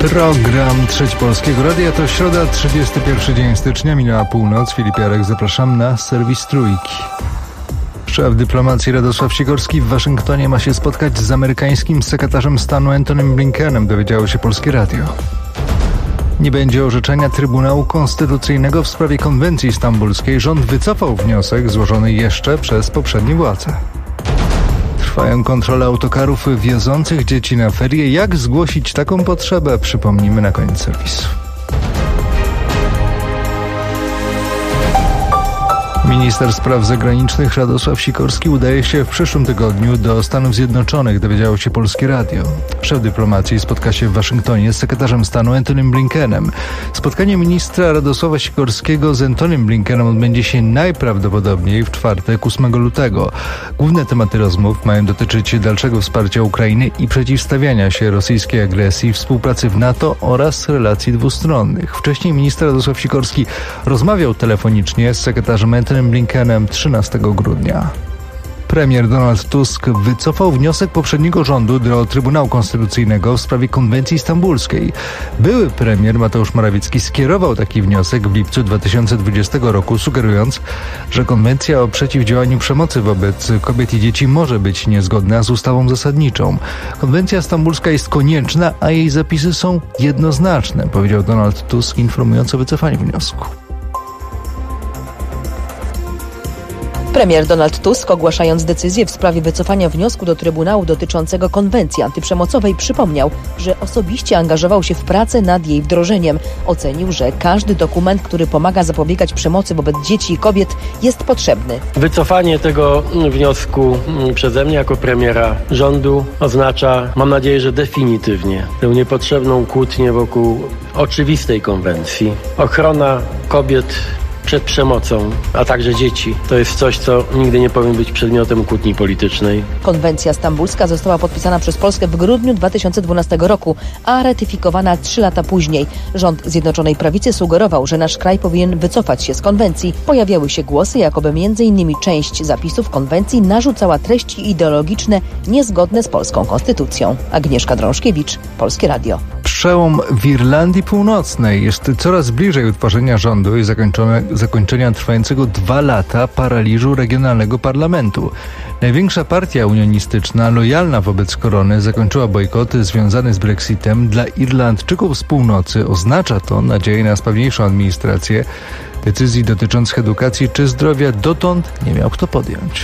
Program Trzeci Polskiego Radia to środa, 31 dzień stycznia, minęła północ. Filip Jarek, zapraszam na serwis Trójki. Szef dyplomacji Radosław Sikorski w Waszyngtonie ma się spotkać z amerykańskim sekretarzem stanu Antonym Blinkenem, dowiedziało się Polskie Radio. Nie będzie orzeczenia Trybunału Konstytucyjnego w sprawie konwencji stambulskiej. Rząd wycofał wniosek złożony jeszcze przez poprzednie władze. Trwają kontrole autokarów wiozących dzieci na ferie. Jak zgłosić taką potrzebę? Przypomnimy na koniec serwisu. Minister spraw zagranicznych Radosław Sikorski udaje się w przyszłym tygodniu do Stanów Zjednoczonych, dowiedziało się Polskie Radio. Szef dyplomacji spotka się w Waszyngtonie z sekretarzem stanu Antonym Blinkenem. Spotkanie ministra Radosława Sikorskiego z Antonym Blinkenem odbędzie się najprawdopodobniej w czwartek, 8 lutego. Główne tematy rozmów mają dotyczyć dalszego wsparcia Ukrainy i przeciwstawiania się rosyjskiej agresji, współpracy w NATO oraz relacji dwustronnych. Wcześniej minister Radosław Sikorski rozmawiał telefonicznie z sekretarzem Antonym Blinkenem 13 grudnia. Premier Donald Tusk wycofał wniosek poprzedniego rządu do Trybunału Konstytucyjnego w sprawie konwencji stambulskiej. Były premier Mateusz Morawiecki skierował taki wniosek w lipcu 2020 roku, sugerując, że konwencja o przeciwdziałaniu przemocy wobec kobiet i dzieci może być niezgodna z ustawą zasadniczą. Konwencja stambulska jest konieczna, a jej zapisy są jednoznaczne, powiedział Donald Tusk, informując o wycofaniu wniosku. Premier Donald Tusk, ogłaszając decyzję w sprawie wycofania wniosku do Trybunału dotyczącego konwencji antyprzemocowej, przypomniał, że osobiście angażował się w pracę nad jej wdrożeniem. Ocenił, że każdy dokument, który pomaga zapobiegać przemocy wobec dzieci i kobiet, jest potrzebny. Wycofanie tego wniosku przeze mnie jako premiera rządu oznacza, mam nadzieję, że definitywnie, tę niepotrzebną kłótnię wokół oczywistej konwencji. Ochrona kobiet przed przemocą, a także dzieci. To jest coś, co nigdy nie powinno być przedmiotem kłótni politycznej. Konwencja stambulska została podpisana przez Polskę w grudniu 2012 roku, a ratyfikowana 3 lata później. Rząd Zjednoczonej Prawicy sugerował, że nasz kraj powinien wycofać się z konwencji. Pojawiały się głosy, jakoby m.in. część zapisów konwencji narzucała treści ideologiczne niezgodne z polską konstytucją. Agnieszka Drążkiewicz, Polskie Radio. Przełom w Irlandii Północnej jest coraz bliżej utworzenia rządu i zakończenia trwającego 2 lata paraliżu regionalnego parlamentu. Największa partia unionistyczna, lojalna wobec korony, zakończyła bojkoty związane z Brexitem. Dla Irlandczyków z północy oznacza to nadzieję na sprawniejszą administrację. Decyzji dotyczących edukacji czy zdrowia dotąd nie miał kto podjąć.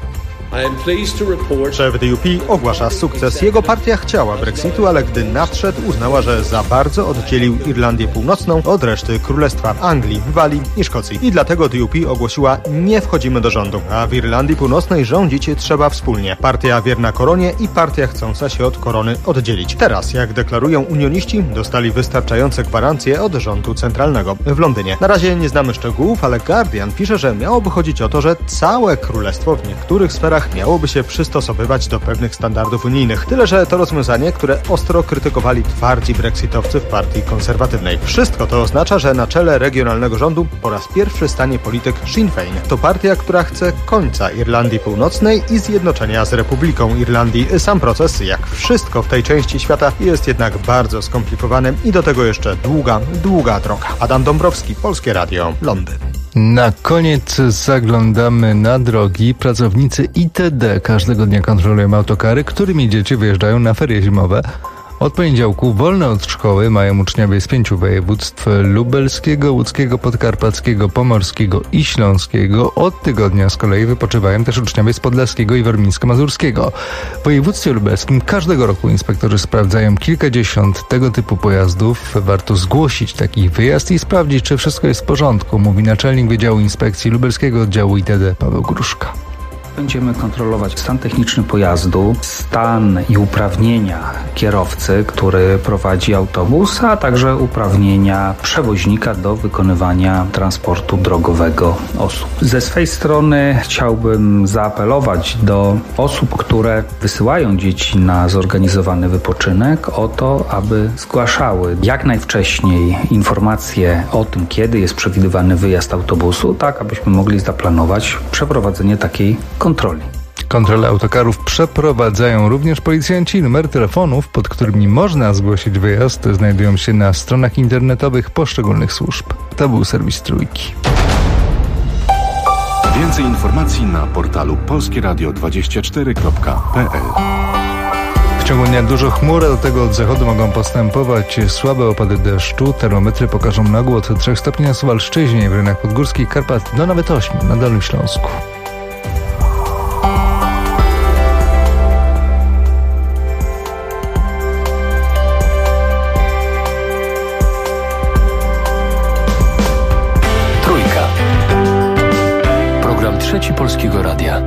Szef DUP ogłasza sukces. Jego partia chciała Brexitu, ale gdy nadszedł, uznała, że za bardzo oddzielił Irlandię Północną od reszty Królestwa Anglii, Walii i Szkocji. I dlatego DUP ogłosiła: nie wchodzimy do rządu, a w Irlandii Północnej rządzić trzeba wspólnie. Partia wierna koronie i partia chcąca się od korony oddzielić. Teraz, jak deklarują unioniści, dostali wystarczające gwarancje od rządu centralnego w Londynie. Na razie nie znamy szczegółów, ale Guardian pisze, że miałoby chodzić o to, że całe królestwo w niektórych sferach miałoby się przystosowywać do pewnych standardów unijnych. Tyle, że to rozwiązanie, które ostro krytykowali twardzi brexitowcy w partii konserwatywnej. Wszystko to oznacza, że na czele regionalnego rządu po raz pierwszy stanie polityk Sinn Féin. To partia, która chce końca Irlandii Północnej i zjednoczenia z Republiką Irlandii. Sam proces, jak wszystko w tej części świata, jest jednak bardzo skomplikowany i do tego jeszcze długa droga. Adam Dąbrowski, Polskie Radio, Londyn. Na koniec zaglądamy na drogi. Pracownicy ITD każdego dnia kontrolują autokary, którymi dzieci wyjeżdżają na ferie zimowe. Od poniedziałku wolne od szkoły mają uczniowie z 5 województw: lubelskiego, łódzkiego, podkarpackiego, pomorskiego i śląskiego. Od tygodnia z kolei wypoczywają też uczniowie z podlaskiego i warmińsko-mazurskiego. W województwie lubelskim każdego roku inspektorzy sprawdzają kilkadziesiąt tego typu pojazdów. Warto zgłosić taki wyjazd i sprawdzić, czy wszystko jest w porządku, mówi naczelnik Wydziału Inspekcji Lubelskiego Oddziału ITD Paweł Gruszka. Będziemy kontrolować stan techniczny pojazdu, stan i uprawnienia kierowcy, który prowadzi autobus, a także uprawnienia przewoźnika do wykonywania transportu drogowego osób. Ze swej strony chciałbym zaapelować do osób, które wysyłają dzieci na zorganizowany wypoczynek, o to, aby zgłaszały jak najwcześniej informacje o tym, kiedy jest przewidywany wyjazd autobusu, tak abyśmy mogli zaplanować przeprowadzenie takiej kontroli. Kontrolę autokarów przeprowadzają również policjanci. Numery telefonów, pod którymi można zgłosić wyjazd, znajdują się na stronach internetowych poszczególnych służb. To był serwis Trójki. Więcej informacji na portalu polskieradio24.pl. W ciągu dnia dużo chmur, a do tego od zachodu mogą postępować słabe opady deszczu. Termometry pokażą na ogół od 3 stopni na Suwalszczyźnie i w rejonach podgórskich Karpat do nawet 8 na Dolnym Śląsku. Trójka. Program Trzeci Polskiego Radia.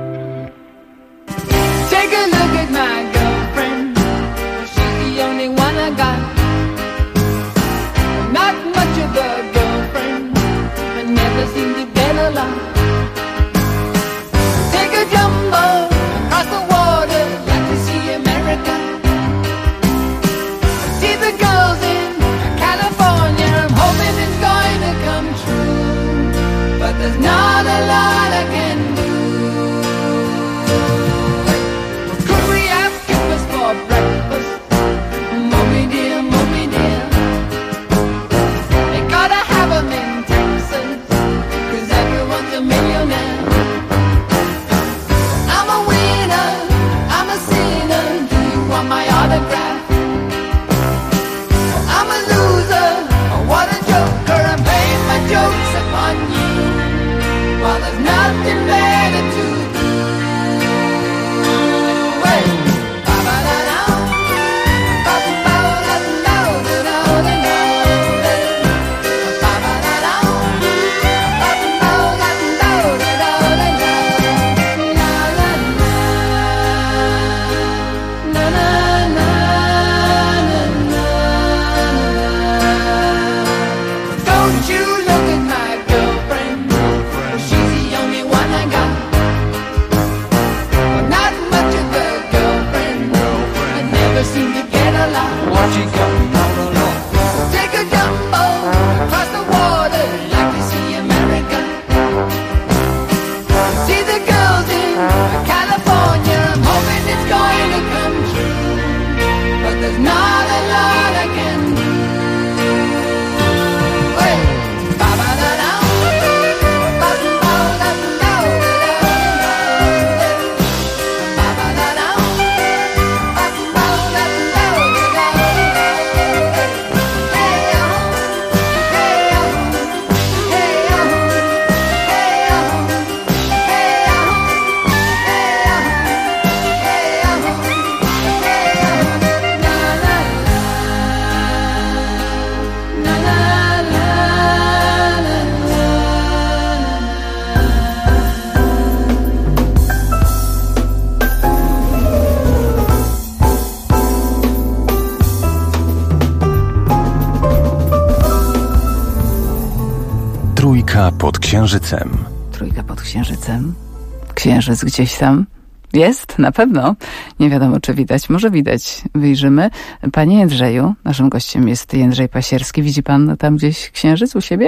Trójka pod księżycem. Trójka pod księżycem. Księżyc gdzieś tam jest, na pewno. Nie wiadomo, czy widać. Może widać. Wyjrzymy. Panie Jędrzeju, naszym gościem jest Jędrzej Pasierski. Widzi pan tam gdzieś księżyc u siebie?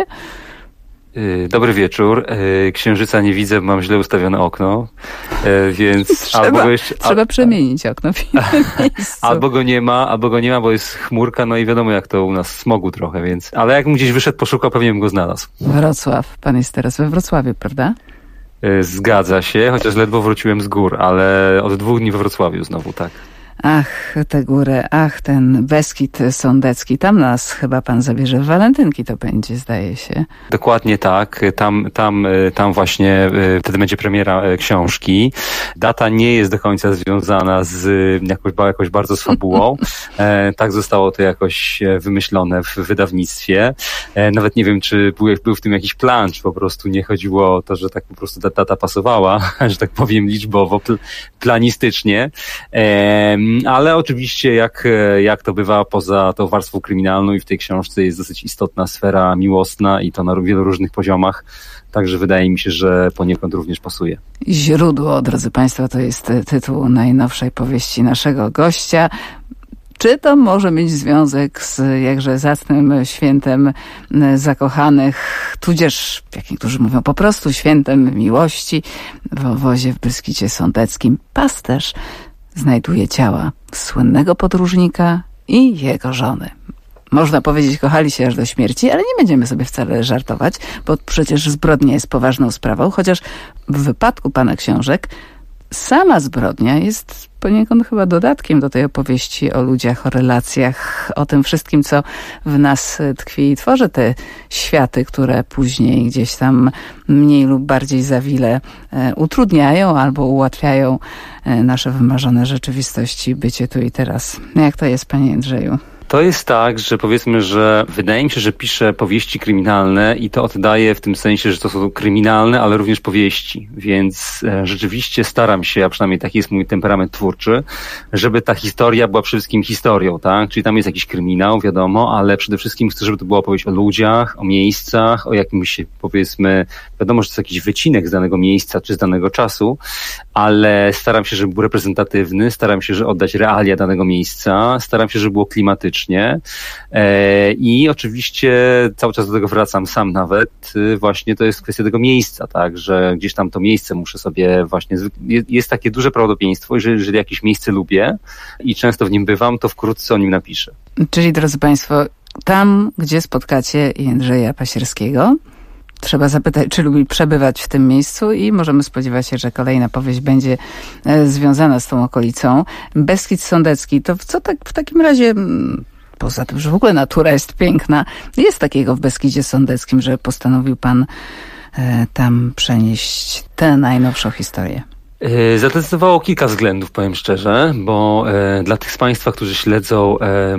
Dobry wieczór. Księżyca nie widzę, mam źle ustawione okno, więc trzeba przemienić okno w innym miejscu. Albo go nie ma, bo jest chmurka, no i wiadomo jak to u nas smogu trochę, więc. Ale jakbym gdzieś wyszedł, poszukał, pewnie bym go znalazł. Wrocław. Pan jest teraz we Wrocławiu, prawda? Zgadza się, chociaż ledwo wróciłem z gór, ale od 2 dni we Wrocławiu znowu, tak. Ach, te góry, ach, ten Beskid Sądecki. Tam nas chyba pan zabierze w walentynki, to będzie, zdaje się. Dokładnie tak. Tam właśnie wtedy będzie premiera książki. Data nie jest do końca związana z jakoś bardzo z fabułą. Tak zostało to jakoś wymyślone w wydawnictwie. Nawet nie wiem, czy był w tym jakiś plan, czy po prostu nie chodziło o to, że tak po prostu data pasowała, że tak powiem liczbowo, planistycznie. Ale oczywiście jak to bywa poza tą warstwą kryminalną i w tej książce jest dosyć istotna sfera miłosna i to na wielu różnych poziomach. Także wydaje mi się, że poniekąd również pasuje. Źródło, drodzy Państwo, to jest tytuł najnowszej powieści naszego gościa. Czy to może mieć związek z jakże zacnym świętem zakochanych, tudzież, jak niektórzy mówią, po prostu świętem miłości w obozie w Beskidzie Sądeckim? Pasterz znajduje ciała słynnego podróżnika i jego żony. Można powiedzieć, kochali się aż do śmierci, ale nie będziemy sobie wcale żartować, bo przecież zbrodnia jest poważną sprawą, chociaż w wypadku pana książek sama zbrodnia jest poniekąd chyba dodatkiem do tej opowieści o ludziach, o relacjach, o tym wszystkim, co w nas tkwi i tworzy te światy, które później gdzieś tam mniej lub bardziej zawile utrudniają albo ułatwiają nasze wymarzone rzeczywistości, bycie tu i teraz. Jak to jest, panie Jędrzeju? To jest tak, że powiedzmy, że wydaje mi się, że piszę powieści kryminalne i to oddaje w tym sensie, że to są kryminalne, ale również powieści. Więc rzeczywiście staram się, a przynajmniej taki jest mój temperament twórczy, żeby ta historia była przede wszystkim historią, tak? Czyli tam jest jakiś kryminał, wiadomo, ale przede wszystkim chcę, żeby to była opowieść o ludziach, o miejscach, o jakimś, powiedzmy, wiadomo, że to jest jakiś wycinek z danego miejsca czy z danego czasu, ale staram się, żeby był reprezentatywny, staram się, żeby oddać realia danego miejsca, staram się, żeby było klimatyczne. I oczywiście cały czas do tego wracam sam nawet. Właśnie to jest kwestia tego miejsca, tak, że gdzieś tam to miejsce muszę sobie właśnie, jest takie duże prawdopodobieństwo, że jeżeli jakieś miejsce lubię i często w nim bywam, to wkrótce o nim napiszę. Czyli, drodzy państwo, tam, gdzie spotkacie Jędrzeja Pasierskiego, trzeba zapytać, czy lubi przebywać w tym miejscu i możemy spodziewać się, że kolejna powieść będzie związana z tą okolicą. Beskid Sądecki, to co tak w takim razie, poza tym, że w ogóle natura jest piękna, jest takiego w Beskidzie Sądeckim, że postanowił pan tam przenieść tę najnowszą historię? Zadecydowało kilka względów, powiem szczerze, bo dla tych z państwa, którzy śledzą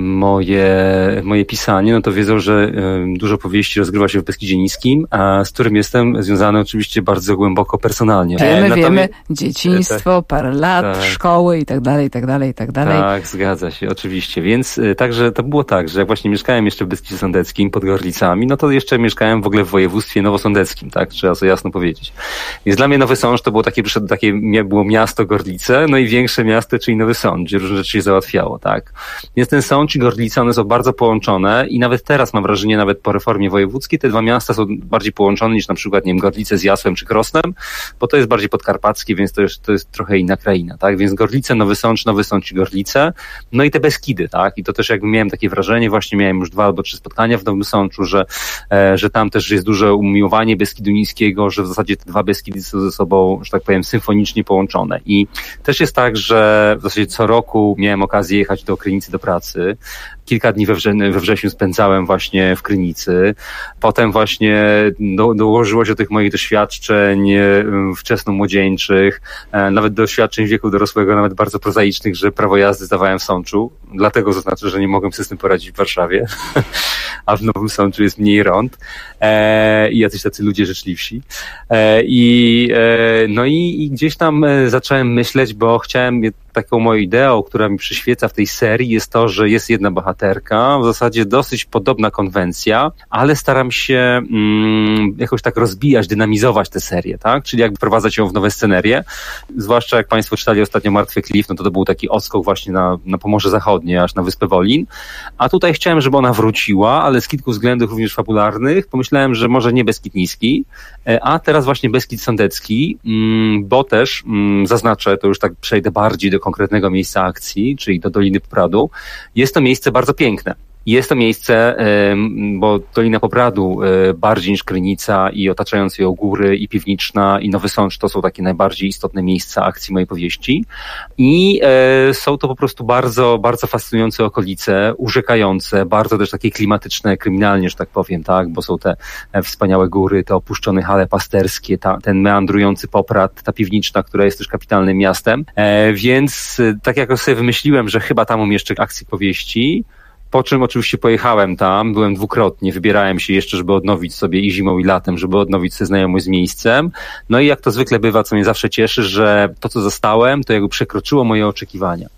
moje pisanie, no to wiedzą, że dużo powieści rozgrywa się w Beskidzie Niskim, a z którym jestem związany oczywiście bardzo głęboko personalnie. Wiemy, dzieciństwo, parę lat, szkoły i tak dalej, i tak dalej, i tak dalej. Tak, zgadza się, oczywiście. Więc także to było tak, że jak właśnie mieszkałem jeszcze w Beskidzie Sądeckim pod Gorlicami, no to jeszcze mieszkałem w ogóle w województwie nowosądeckim, tak? Trzeba sobie jasno powiedzieć. Więc dla mnie Nowy Sącz to było takie było miasto Gorlice, no i większe miasto, czyli Nowy Sącz, gdzie różne rzeczy się załatwiało, tak. Więc ten Sącz i Gorlice, one są bardzo połączone i nawet teraz mam wrażenie, nawet po reformie wojewódzkiej, te dwa miasta są bardziej połączone niż na przykład, nie wiem, Gorlice z Jasłem czy Krosnem, bo to jest bardziej podkarpackie, więc to jest trochę inna kraina, tak. Więc Gorlice, Nowy Sącz i Gorlice, no i te Beskidy, tak. I to też jakby miałem takie wrażenie, właśnie miałem już 2 albo 3 spotkania w Nowym Sączu, że tam też jest duże umiłowanie Beskidu Niskiego, że w zasadzie te 2 Beskidy są ze sobą, że tak powiem, symfonicznie połączone. I też jest tak, że w zasadzie co roku miałem okazję jechać do Krynicy do pracy. Kilka dni we wrześniu spędzałem właśnie w Krynicy. Potem właśnie dołożyło się do tych moich doświadczeń wczesnomłodzieńczych, nawet doświadczeń wieku dorosłego, nawet bardzo prozaicznych, że prawo jazdy zdawałem w Sączu. Dlatego zaznaczę, że nie mogłem sobie z tym poradzić w Warszawie, a w Nowym Sączu jest mniej rąd i jacyś tacy ludzie życzliwsi. No i gdzieś tam zacząłem myśleć, bo chciałem, taką moją ideą, która mi przyświeca w tej serii, jest to, że jest jedna bohaterka, w zasadzie dosyć podobna konwencja, ale staram się jakoś tak rozbijać, dynamizować tę serię, tak? Czyli jakby wprowadzać ją w nowe scenerie. Zwłaszcza jak państwo czytali ostatnio Martwy Klif, no to był taki odskok właśnie na Pomorze Zachodnie, aż na Wyspę Wolin. A tutaj chciałem, żeby ona wróciła, ale z kilku względów również fabularnych. Pomyślałem, że może nie Beskid Niski, a teraz właśnie Beskid Sądecki, bo też zaznaczę, to już tak przejdę bardziej do konkretnego miejsca akcji, czyli do Doliny Popradu. Jest to miejsce bardzo piękne. Jest to miejsce, bo Dolina Popradu bardziej niż Krynica i otaczające ją góry i Piwniczna i Nowy Sącz to są takie najbardziej istotne miejsca akcji mojej powieści. I są to po prostu bardzo, bardzo fascynujące okolice, urzekające, bardzo też takie klimatyczne, kryminalnie, że tak powiem, tak, bo są te wspaniałe góry, te opuszczone hale pasterskie, ten meandrujący Poprad, ta Piwniczna, która jest też kapitalnym miastem. Więc tak jak sobie wymyśliłem, że chyba tam umieszczę akcję powieści, po czym oczywiście pojechałem tam, byłem dwukrotnie, wybierałem się jeszcze, żeby odnowić sobie i zimą i latem, żeby odnowić sobie znajomość z miejscem. No i jak to zwykle bywa, co mnie zawsze cieszy, że to, co zostałem, to jakby przekroczyło moje oczekiwania.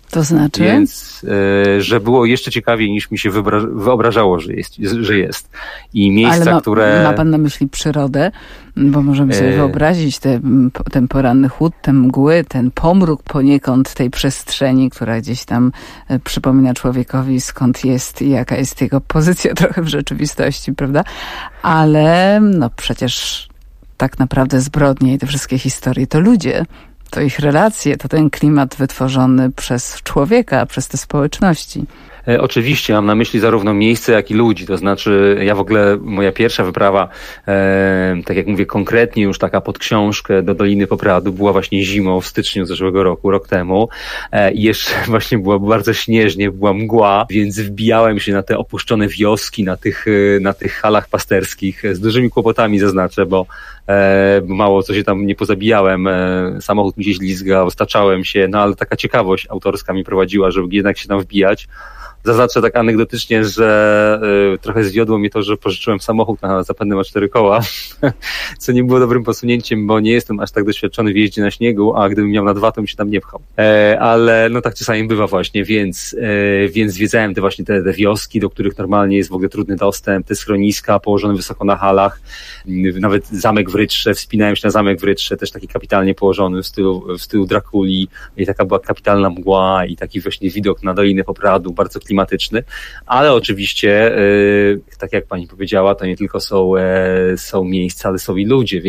To znaczy? Więc, że było jeszcze ciekawiej niż mi się wyobrażało, że jest. I miejsca, które... Ma pan na myśli przyrodę? Bo możemy sobie wyobrazić ten poranny chłód, te mgły, ten pomruk poniekąd tej przestrzeni, która gdzieś tam przypomina człowiekowi, skąd jest i jaka jest jego pozycja trochę w rzeczywistości, prawda? Ale no przecież tak naprawdę zbrodnie i te wszystkie historie to ludzie. To ich relacje, to ten klimat wytworzony przez człowieka, przez te społeczności. Oczywiście, mam na myśli zarówno miejsce, jak i ludzi. To znaczy, ja w ogóle, moja pierwsza wyprawa, tak jak mówię, konkretnie już taka pod książkę do Doliny Popradu była właśnie zimą w styczniu zeszłego roku, rok temu. I jeszcze właśnie było bardzo śnieżnie, była mgła, więc wbijałem się na te opuszczone wioski, na tych halach pasterskich z dużymi kłopotami, zaznaczę, bo mało co się tam nie pozabijałem, samochód mi się ślizgał, staczałem się, no ale taka ciekawość autorska mi prowadziła, żeby jednak się tam wbijać. Zaznaczę tak anegdotycznie, że trochę zwiodło mnie to, że pożyczyłem samochód na zapędy ma 4 koła, co nie było dobrym posunięciem, bo nie jestem aż tak doświadczony w jeździe na śniegu, a gdybym miał na 2, to bym się tam nie pchał. Ale no tak czasami bywa właśnie, więc zwiedzałem te wioski, do których normalnie jest w ogóle trudny dostęp, te schroniska położone wysoko na halach, nawet zamek w Rytrze, wspinałem się na zamek w Rytrze, też taki kapitalnie położony w stylu Drakuli i taka była kapitalna mgła i taki właśnie widok na Dolinę Popradu, bardzo klimatyczny, ale oczywiście, tak jak pani powiedziała, to nie tylko są miejsca, ale są i ludzie,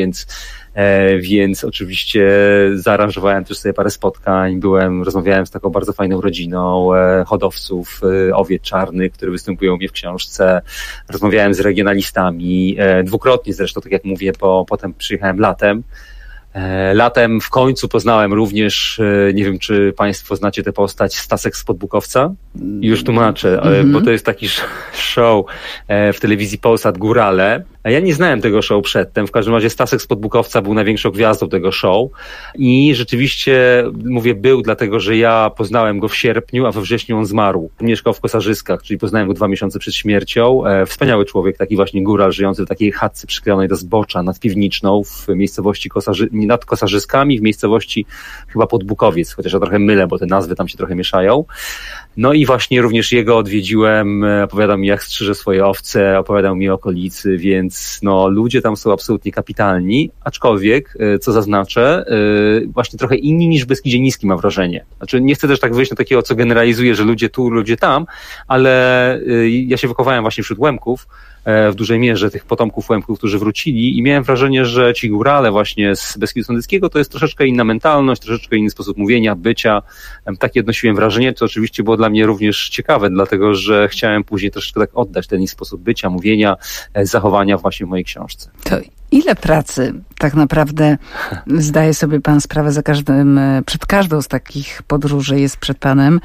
więc oczywiście zaaranżowałem też sobie parę spotkań, rozmawiałem z taką bardzo fajną rodziną hodowców owiec czarnych, które występują u mnie w książce, rozmawiałem z regionalistami, dwukrotnie zresztą, tak jak mówię, potem przyjechałem latem. Latem w końcu poznałem również, nie wiem czy państwo znacie tę postać, Stasek z Podbukowca. Już tłumaczę, bo to jest taki show w telewizji Polsat Górale. Ja nie znałem tego show przedtem, w każdym razie Stasek z Podbukowca był największą gwiazdą tego show i rzeczywiście, mówię był, dlatego że ja poznałem go w sierpniu, a we wrześniu on zmarł. Mieszkał w Kosarzyskach, czyli poznałem go 2 miesiące przed śmiercią. Wspaniały człowiek, taki właśnie góral żyjący w takiej chatce przyklejonej do zbocza nad Piwniczną w miejscowości nad Kosarzyskami, w miejscowości chyba Podbukowiec, chociaż ja trochę mylę, bo te nazwy tam się trochę mieszają. No i właśnie również jego odwiedziłem, opowiadał mi jak strzyże swoje owce, opowiadał mi o okolicy, więc no ludzie tam są absolutnie kapitalni, aczkolwiek, co zaznaczę, właśnie trochę inni niż w Beskidzie Niskim mam wrażenie. Znaczy nie chcę też tak wyjść na takiego, co generalizuje, że ludzie tu, ludzie tam, ale ja się wychowałem właśnie wśród Łemków, w dużej mierze tych potomków Łemków, którzy wrócili i miałem wrażenie, że ci górale właśnie z Beskidu Sądeckiego to jest troszeczkę inna mentalność, troszeczkę inny sposób mówienia, bycia. Takie odnosiłem wrażenie, co oczywiście było dla mnie również ciekawe, dlatego że chciałem później troszeczkę tak oddać ten sposób bycia, mówienia, zachowania właśnie w mojej książce. To ile pracy tak naprawdę zdaje sobie pan sprawę przed każdą z takich podróży jest przed panem,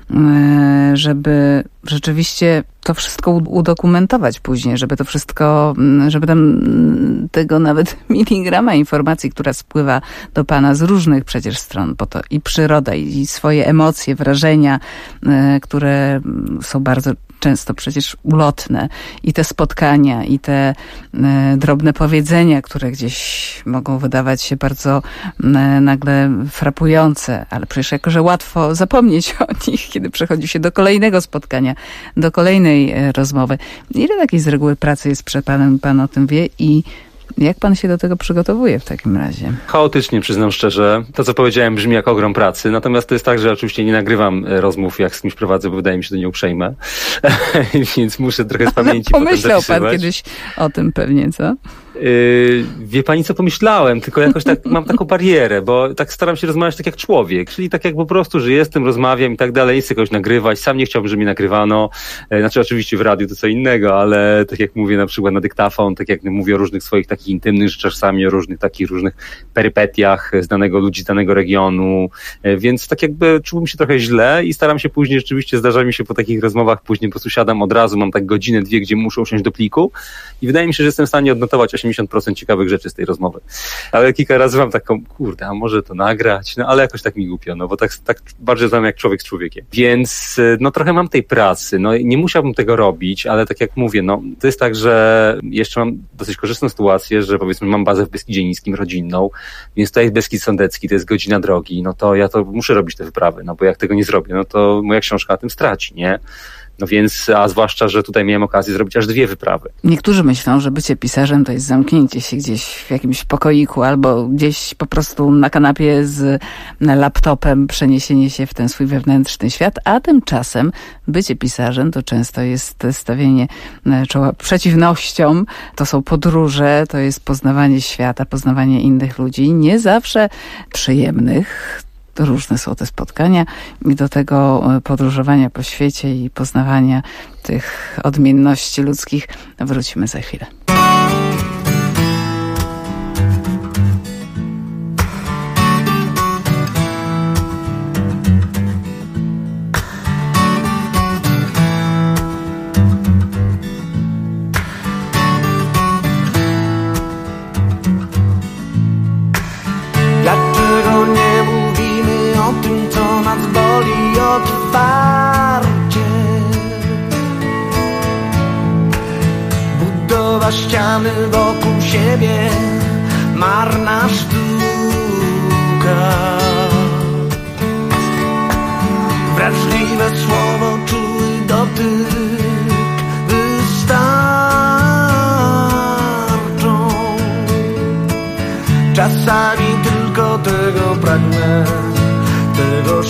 żeby rzeczywiście to wszystko udokumentować później, żeby to wszystko, żeby tam tego nawet miligrama informacji, która spływa do pana z różnych przecież stron, bo to i przyroda, i swoje emocje, wrażenia, które są bardzo często przecież ulotne, i te spotkania, i te drobne powiedzenia, które gdzieś mogą wydawać się bardzo nagle frapujące, ale przecież jako, że łatwo zapomnieć o nich, kiedy przechodzi się do kolejnego spotkania, do kolejnej rozmowy. Ile takiej z reguły pracy jest przed panem, pan o tym wie i jak pan się do tego przygotowuje w takim razie? Chaotycznie, przyznam szczerze. To, co powiedziałem, brzmi jak ogrom pracy. Natomiast to jest tak, że oczywiście nie nagrywam rozmów, jak z kimś prowadzę, bo wydaje mi się, że to nieuprzejme. Więc muszę trochę z pamięci potem zapisywać. Pomyślał pan kiedyś o tym pewnie, co? Wie pani, co pomyślałem, tylko jakoś tak mam taką barierę, bo tak staram się rozmawiać tak jak człowiek, czyli tak jak po prostu, że jestem, rozmawiam i tak dalej, nie chcę kogoś nagrywać, sam nie chciałbym, żeby mnie nagrywano, znaczy oczywiście w radiu to co innego, ale tak jak mówię na przykład na dyktafon, tak jak mówię o różnych swoich takich intymnych rzeczach, czasami o różnych perypetiach z ludzi z danego regionu, więc tak jakby czułem się trochę źle i staram się później, rzeczywiście zdarza mi się po takich rozmowach, później po prostu siadam od razu, mam tak godzinę, 2, gdzie muszę usiąść do pliku i wydaje mi się, że jestem w stanie odnotować 80% 80% ciekawych rzeczy z tej rozmowy. Ale kilka razy mam taką, kurde, a może to nagrać? No ale jakoś tak mi głupio, no bo tak bardziej znam jak człowiek z człowiekiem. Więc no trochę mam tej pracy, no nie musiałbym tego robić, ale tak jak mówię, no to jest tak, że jeszcze mam dosyć korzystną sytuację, że powiedzmy mam bazę w Beskidzie Niskim rodzinną, więc tutaj jest Beskid Sądecki, to jest godzina drogi, no to ja to muszę robić te wyprawy, no bo jak tego nie zrobię, no to moja książka na tym straci, nie? No więc, a zwłaszcza, że tutaj miałem okazję zrobić aż 2 wyprawy. Niektórzy myślą, że bycie pisarzem to jest zamknięcie się gdzieś w jakimś pokoiku albo gdzieś po prostu na kanapie z laptopem, przeniesienie się w ten swój wewnętrzny świat, a tymczasem bycie pisarzem to często jest stawienie czoła przeciwnościom, to są podróże, to jest poznawanie świata, poznawanie innych ludzi, nie zawsze przyjemnych. Różne są te spotkania i do tego podróżowania po świecie i poznawania tych odmienności ludzkich wrócimy za chwilę. Ściany wokół siebie, marna sztuka. Wrażliwe słowo, czuły dotyk wystarczą. Czasami tylko tego pragnę, tego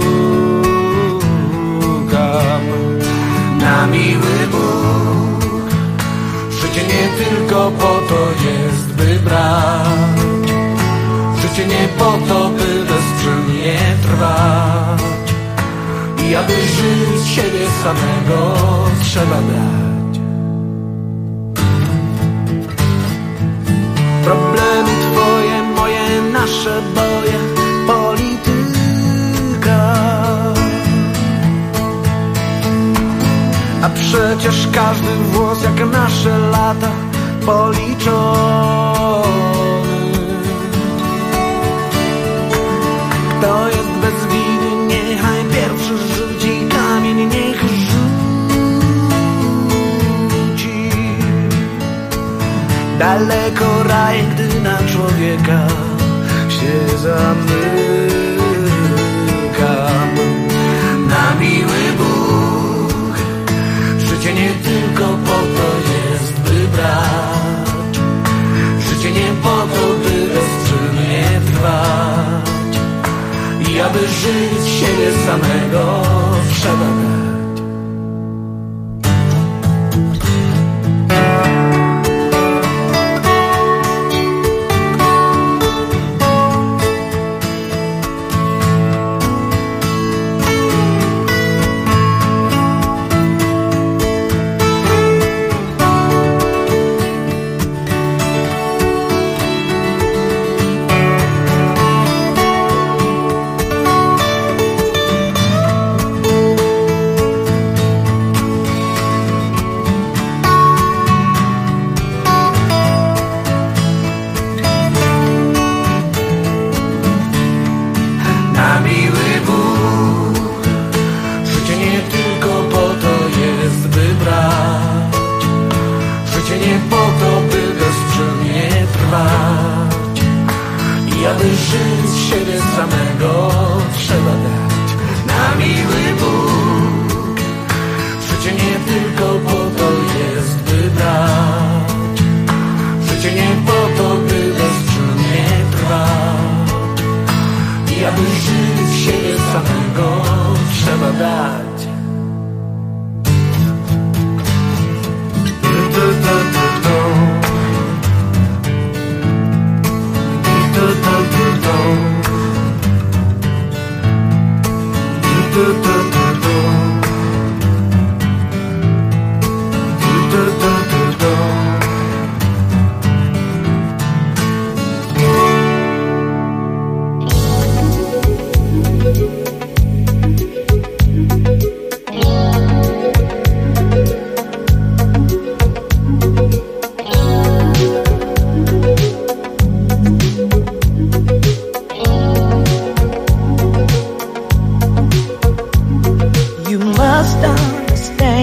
szukam. Na miły Bóg, życie nie tylko po to jest, by brać. Życie nie po to, by bezczynnie trwać. I aby żyć siebie samego, trzeba dać. Problemy twoje, moje, nasze boje, polityka. A przecież każdy włos jak nasze lata policzony. Kto jest bez winy, niechaj pierwszy rzuci kamień, niech rzuci. Daleko raj, gdy na człowieka się zamykam. Na miły Bóg, życie nie tylko po to jest, by brać. Życie nie po to, by bezczynnie trwać. I aby żyć siebie samego, trzeba dać.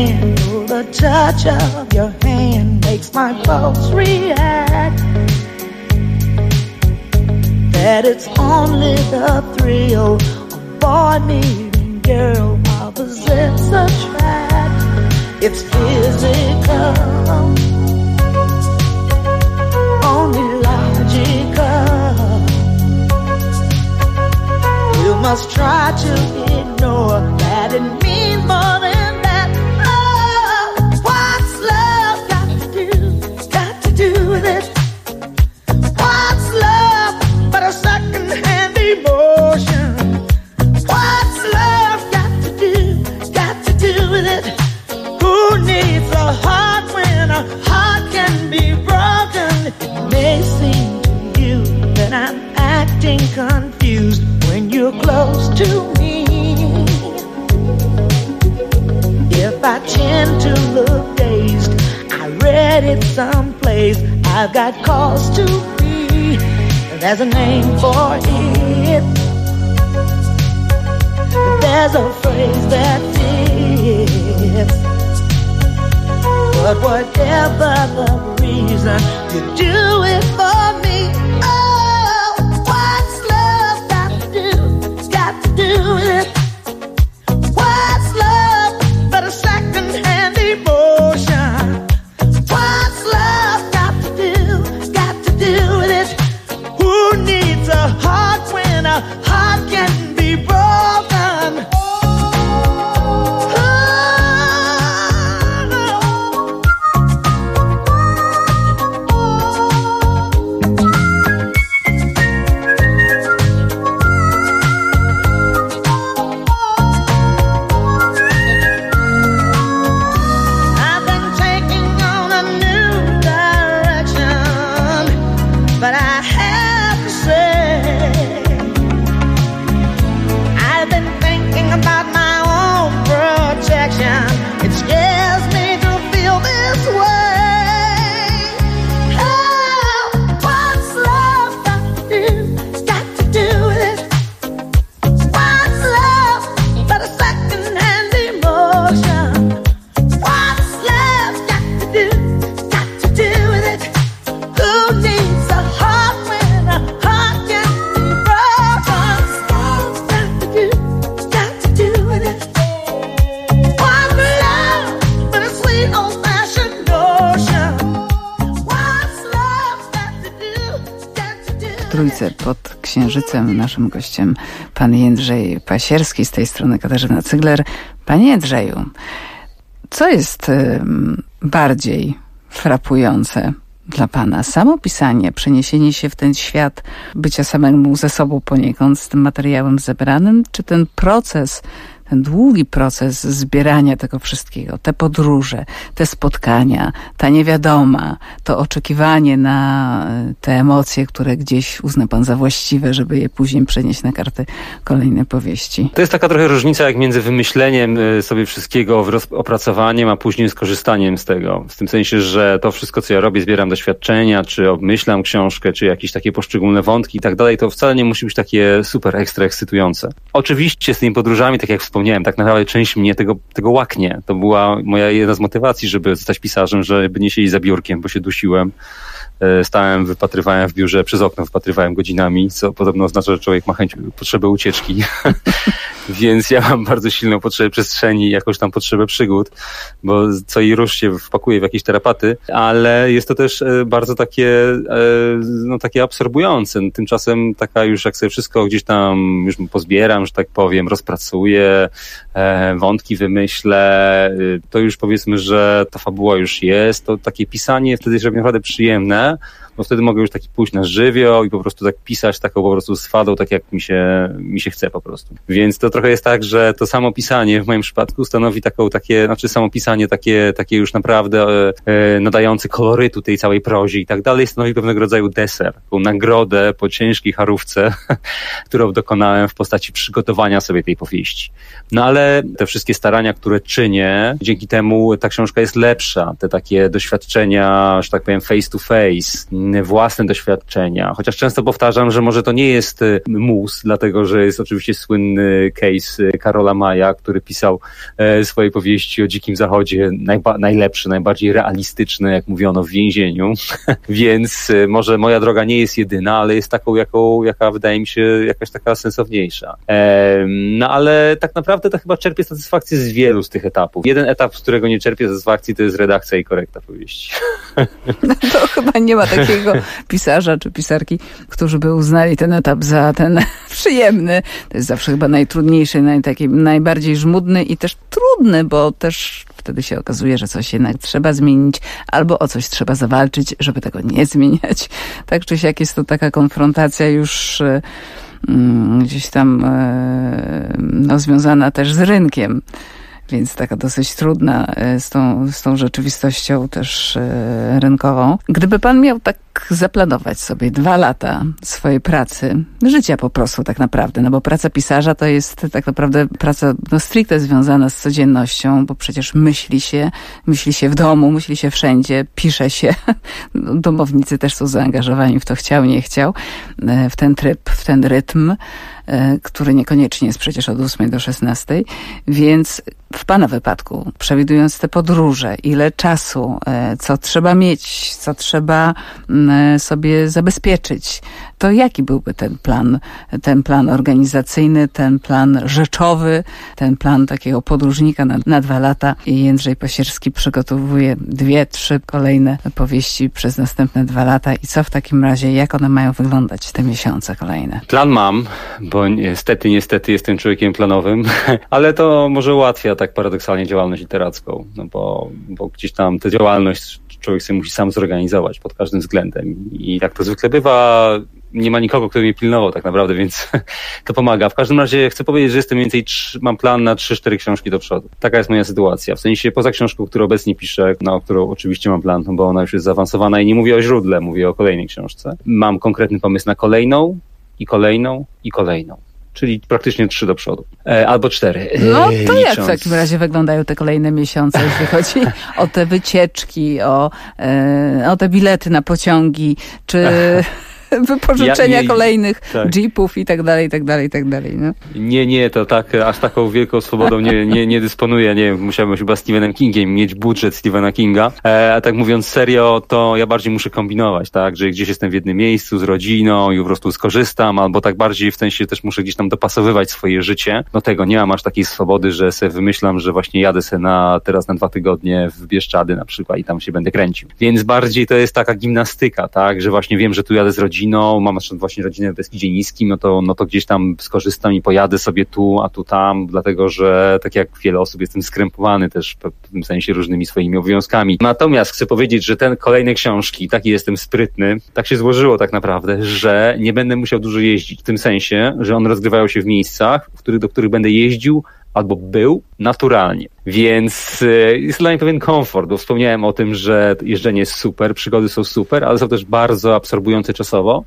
hand, oh, the touch of your hand makes my pulse react. That it's only the thrill of boy meeting girl opposites attract. It's physical, only logical. You must try to ignore that it means more than that. Oh, what's love got to do with it? What's love but a second-hand emotion? What's love got to do with it? Who needs a heart when a heart can be broken? It may seem to you that I'm acting confused when you're close to me. If I tend to look dazed, I read it someplace, I've got cause to be. There's a name for it. There's a phrase that fits. But whatever the reason, you do it for me. Oh, what's love got to do with it? What's love but a second-hand emotion? What's love got to do with it? Who needs a heart when a heart can be broken? Trójce pod Księżycem. Naszym gościem pan Jędrzej Pasierski, z tej strony Katarzyna Cygler. Panie Jędrzeju, co jest bardziej frapujące dla pana? Samo pisanie, przeniesienie się w ten świat, bycia samemu ze sobą poniekąd, z tym materiałem zebranym, czy ten proces, ten długi proces zbierania tego wszystkiego, te podróże, te spotkania, ta niewiadoma, to oczekiwanie na te emocje, które gdzieś uzna pan za właściwe, żeby je później przenieść na karty kolejnej powieści. To jest taka trochę różnica jak między wymyśleniem sobie wszystkiego, opracowaniem, a później skorzystaniem z tego. W tym sensie, że to wszystko, co ja robię, zbieram doświadczenia, czy obmyślam książkę, czy jakieś takie poszczególne wątki i tak dalej, to wcale nie musi być takie super ekstra ekscytujące. Oczywiście z tymi podróżami, tak jak wspomniałem, tak naprawdę część mnie tego łaknie. To była moja jedna z motywacji, żeby zostać pisarzem, żeby nie siedzieć za biurkiem, bo się dusiłem. Stałem, wypatrywałem w biurze, przez okno wypatrywałem godzinami, co podobno oznacza, że człowiek ma potrzebę ucieczki. Więc ja mam bardzo silną potrzebę przestrzeni, jakąś tam potrzebę przygód, bo co i rusz się wpakuje w jakieś tarapaty, ale jest to też bardzo takie absorbujące. Tymczasem taka już, jak sobie wszystko gdzieś tam już pozbieram, że tak powiem, rozpracuję, wątki wymyślę, to już powiedzmy, że ta fabuła już jest, to takie pisanie wtedy jest naprawdę przyjemne, bo wtedy mogę już taki pójść na żywioł i po prostu tak pisać taką po prostu swadą, tak jak mi się chce po prostu. Więc to trochę jest tak, że to samo pisanie w moim przypadku stanowi samo pisanie takie już naprawdę nadające kolorytu tej całej prozie i tak dalej, stanowi pewnego rodzaju deser, taką nagrodę po ciężkiej charówce, którą dokonałem w postaci przygotowania sobie tej powieści. No ale te wszystkie starania, które czynię, dzięki temu ta książka jest lepsza. Te takie doświadczenia, że tak powiem, face to face, własne doświadczenia. Chociaż często powtarzam, że może to nie jest mus, dlatego że jest oczywiście słynny case Karola Maja, który pisał swoje powieści o Dzikim Zachodzie, najlepsze, najbardziej realistyczne, jak mówiono, w więzieniu. Więc może moja droga nie jest jedyna, ale jest taką, jaka wydaje mi się jakaś taka sensowniejsza. No ale tak naprawdę to chyba czerpię satysfakcję z wielu z tych etapów. Jeden etap, z którego nie czerpię satysfakcji, to jest redakcja i korekta powieści. No to chyba nie ma takiego pisarza czy pisarki, którzy by uznali ten etap za ten przyjemny. To jest zawsze chyba najtrudniejszy, taki najbardziej żmudny i też trudny, bo też wtedy się okazuje, że coś jednak trzeba zmienić albo o coś trzeba zawalczyć, żeby tego nie zmieniać. Tak czy siak jest to taka konfrontacja już gdzieś tam związana też z rynkiem. Więc taka dosyć trudna z tą rzeczywistością też rynkową. Gdyby pan miał tak zaplanować sobie 2 lata swojej pracy, życia po prostu tak naprawdę, no bo praca pisarza to jest tak naprawdę praca stricte związana z codziennością, bo przecież myśli się w domu, myśli się wszędzie, pisze się. Domownicy też są zaangażowani w to, chciał, nie chciał, w ten tryb, w ten rytm, który niekoniecznie jest przecież od 8 do 16, więc w pana wypadku, przewidując te podróże, ile czasu, co trzeba mieć, co trzeba sobie zabezpieczyć, to jaki byłby ten plan organizacyjny, ten plan rzeczowy, ten plan takiego podróżnika na 2 lata? I Jędrzej Pasierski przygotowuje 2-3 kolejne powieści przez następne 2 lata. I co w takim razie, jak one mają wyglądać, te miesiące kolejne? Plan mam, bo niestety jestem człowiekiem planowym, ale to może ułatwia tak paradoksalnie działalność literacką, no bo gdzieś tam tę działalność człowiek sobie musi sam zorganizować pod każdym względem i jak to zwykle bywa, nie ma nikogo, kto mnie pilnował tak naprawdę, więc to pomaga. W każdym razie chcę powiedzieć, że jestem mniej więcej mam plan na 3-4 książki do przodu. Taka jest moja sytuacja. W sensie poza książką, którą obecnie piszę, o którą oczywiście mam plan, bo ona już jest zaawansowana i nie mówię o źródle, mówię o kolejnej książce. Mam konkretny pomysł na kolejną i kolejną i kolejną. Czyli praktycznie 3 do przodu. Albo 4. No to jak w takim razie wyglądają te kolejne miesiące, jeśli chodzi o te wycieczki, o te bilety na pociągi, czy wypożyczenia kolejnych jeepów i tak dalej, i tak dalej, i tak dalej. No? Nie, to tak, aż taką wielką swobodą nie dysponuję. Nie wiem, musiałbym chyba Stephenem Kingiem mieć budżet Stephena Kinga. A tak mówiąc serio, to ja bardziej muszę kombinować, tak, że gdzieś jestem w jednym miejscu z rodziną i po prostu skorzystam, albo tak bardziej w sensie też muszę gdzieś tam dopasowywać swoje życie. Do tego nie mam aż takiej swobody, że sobie wymyślam, że właśnie jadę sobie teraz na 2 tygodnie w Bieszczady na przykład i tam się będę kręcił. Więc bardziej to jest taka gimnastyka, tak, że właśnie wiem, że tu jadę z rodziną, mam właśnie rodzinę w Beskidzie Niskim, no to gdzieś tam skorzystam i pojadę sobie tu, a tu tam, dlatego że tak jak wiele osób jestem skrępowany też w pewnym sensie różnymi swoimi obowiązkami. Natomiast chcę powiedzieć, że te kolejne książki, taki jestem sprytny, tak się złożyło tak naprawdę, że nie będę musiał dużo jeździć. W tym sensie, że one rozgrywają się w miejscach, do których będę jeździł albo był naturalnie. Więc jest dla mnie pewien komfort, bo wspomniałem o tym, że jeżdżenie jest super, przygody są super, ale są też bardzo absorbujące czasowo.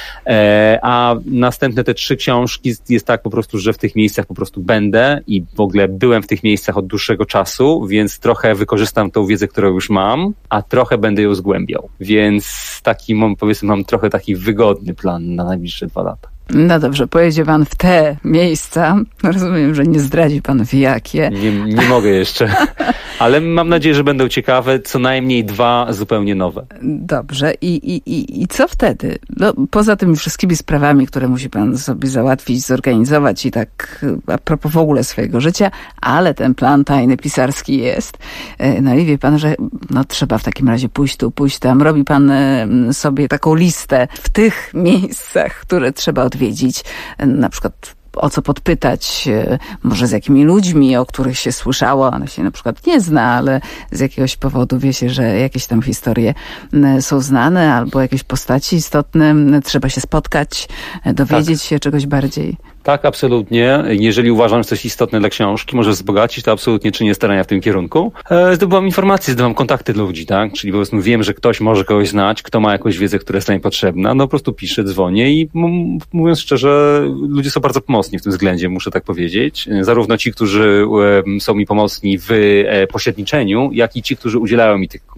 A następne te 3 książki jest tak po prostu, że w tych miejscach po prostu będę i w ogóle byłem w tych miejscach od dłuższego czasu, więc trochę wykorzystam tą wiedzę, którą już mam, a trochę będę ją zgłębiał. Więc taki, powiedzmy, mam trochę taki wygodny plan na najbliższe 2 lata. No dobrze, pojedzie pan w te miejsca. Rozumiem, że nie zdradzi pan w jakie. Nie mogę jeszcze, ale mam nadzieję, że będą ciekawe, co najmniej 2 zupełnie nowe. Dobrze. I co wtedy? No, poza tymi wszystkimi sprawami, które musi pan sobie załatwić, zorganizować i tak a propos w ogóle swojego życia, ale ten plan tajny pisarski jest. No i wie pan, że trzeba w takim razie pójść tu, pójść tam. Robi pan sobie taką listę w tych miejscach, które trzeba odwiedzić, na przykład o co podpytać, może z jakimi ludźmi, o których się słyszało, one się na przykład nie zna, ale z jakiegoś powodu wie się, że jakieś tam historie są znane, albo jakieś postaci istotne, trzeba się spotkać, dowiedzieć się czegoś bardziej. Tak, absolutnie. Jeżeli uważam, że coś istotne dla książki, może wzbogacić, to absolutnie czynię starania w tym kierunku. Zdobywam informacje, zdobywam kontakty dla ludzi, tak? Czyli po prostu wiem, że ktoś może kogoś znać, kto ma jakąś wiedzę, która jest nam potrzebna. No po prostu piszę, dzwonię i mówiąc szczerze, ludzie są bardzo pomocni w tym względzie, muszę tak powiedzieć. Zarówno ci, którzy są mi pomocni w pośredniczeniu, jak i ci, którzy udzielają mi tych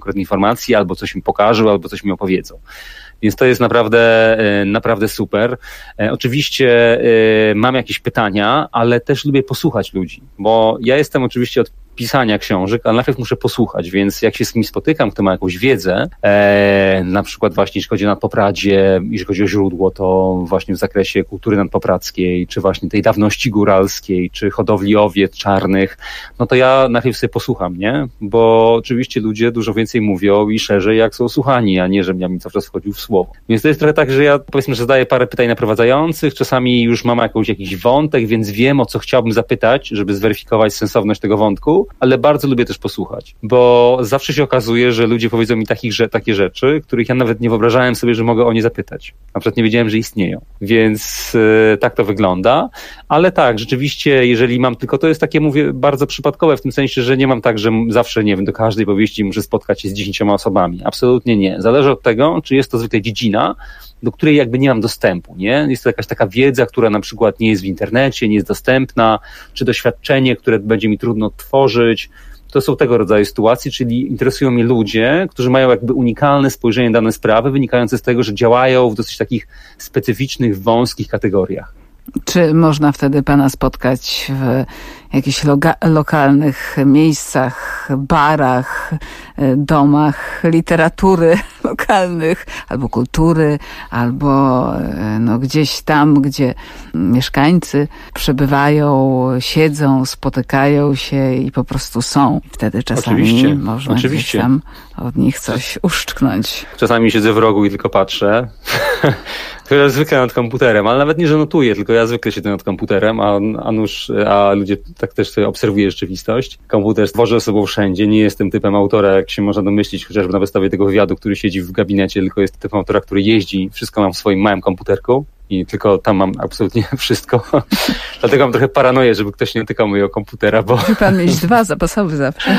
konkretnej informacji, albo coś mi pokażą, albo coś mi opowiedzą. Więc to jest naprawdę super. Oczywiście mam jakieś pytania, ale też lubię posłuchać ludzi, bo ja jestem oczywiście od pisania książek, ale najpierw muszę posłuchać, więc jak się z kimś spotykam, kto ma jakąś wiedzę, na przykład właśnie jeśli chodzi o nadpopradzie, jeśli chodzi o źródło, to właśnie w zakresie kultury nadpopradzkiej, czy właśnie tej dawności góralskiej, czy hodowli owiec czarnych, no to ja najpierw sobie posłucham, nie? Bo oczywiście ludzie dużo więcej mówią i szerzej jak są słuchani, a nie, żebym ja mi cały czas wchodził w słowo. Więc to jest trochę tak, że ja powiedzmy, że zadaję parę pytań naprowadzających, czasami już mam jakiś wątek, więc wiem, o co chciałbym zapytać, żeby zweryfikować sensowność tego wątku, ale bardzo lubię też posłuchać, bo zawsze się okazuje, że ludzie powiedzą mi takie rzeczy, których ja nawet nie wyobrażałem sobie, że mogę o nie zapytać. Na przykład nie wiedziałem, że istnieją. Więc tak to wygląda, ale tak, rzeczywiście, jeżeli mam tylko, to jest takie, mówię, bardzo przypadkowe w tym sensie, że nie mam tak, że zawsze, nie wiem, do każdej powieści muszę spotkać się z 10 osobami. Absolutnie nie. Zależy od tego, czy jest to zwykle dziedzina, do której jakby nie mam dostępu, nie? Jest to jakaś taka wiedza, która na przykład nie jest w internecie, nie jest dostępna, czy doświadczenie, które będzie mi trudno odtworzyć. To są tego rodzaju sytuacje, czyli interesują mnie ludzie, którzy mają jakby unikalne spojrzenie na dane sprawy, wynikające z tego, że działają w dosyć takich specyficznych, wąskich kategoriach. Czy można wtedy pana spotkać w jakichś lokalnych miejscach, barach, domach literatury lokalnych, albo kultury, albo no, gdzieś tam, gdzie mieszkańcy przebywają, siedzą, spotykają się i po prostu są. Wtedy czasami można gdzieś tam od nich coś uszczknąć. Czasami siedzę w rogu i tylko patrzę. Ja zwykle nad komputerem, ale nawet nie, że notuję, tylko ja zwykle siedzę nad komputerem, a ludzie tak też sobie obserwują rzeczywistość. Komputer tworzę sobą wszędzie, nie jestem typem autora, jak się można domyślić, chociażby na wystawie tego wywiadu, który siedzi w gabinecie, tylko jest typem autora, który jeździ, wszystko mam w swoim małym komputerku i tylko tam mam absolutnie wszystko. Dlatego mam trochę paranoję, żeby ktoś nie dotykał mojego komputera, bo... Musi pan mieć 2 zapasowe zawsze.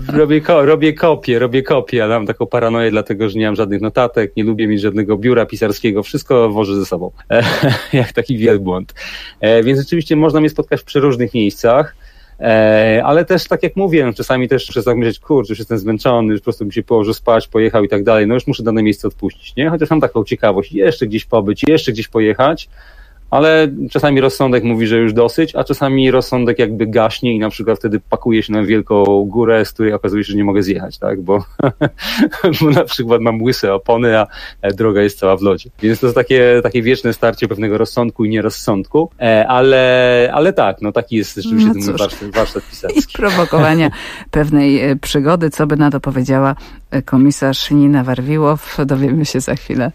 Robię kopię, ale mam taką paranoję, dlatego, że nie mam żadnych notatek, nie lubię mieć żadnego biura pisarskiego, wszystko wożę ze sobą. Jak taki wielbłąd. Więc rzeczywiście można mnie spotkać w przeróżnych miejscach. Ale też, tak jak mówię, czasami też przestałem myśleć, kurczę, już jestem zmęczony, już po prostu mi się położył spać, pojechał i tak dalej, no już muszę dane miejsce odpuścić, nie? Chociaż mam taką ciekawość, jeszcze gdzieś pobyć, jeszcze gdzieś pojechać, ale czasami rozsądek mówi, że już dosyć, a czasami rozsądek jakby gaśnie i na przykład wtedy pakuje się na wielką górę, z której okazuje się, że nie mogę zjechać, tak, bo na przykład mam łyse opony, a droga jest cała w lodzie. Więc to jest takie wieczne starcie pewnego rozsądku i nierozsądku, ale tak, no taki jest rzeczywiście ten warsztat pisarski. I prowokowania pewnej przygody, co by na to powiedziała komisarz Nina Warwiłow, dowiemy się za chwilę.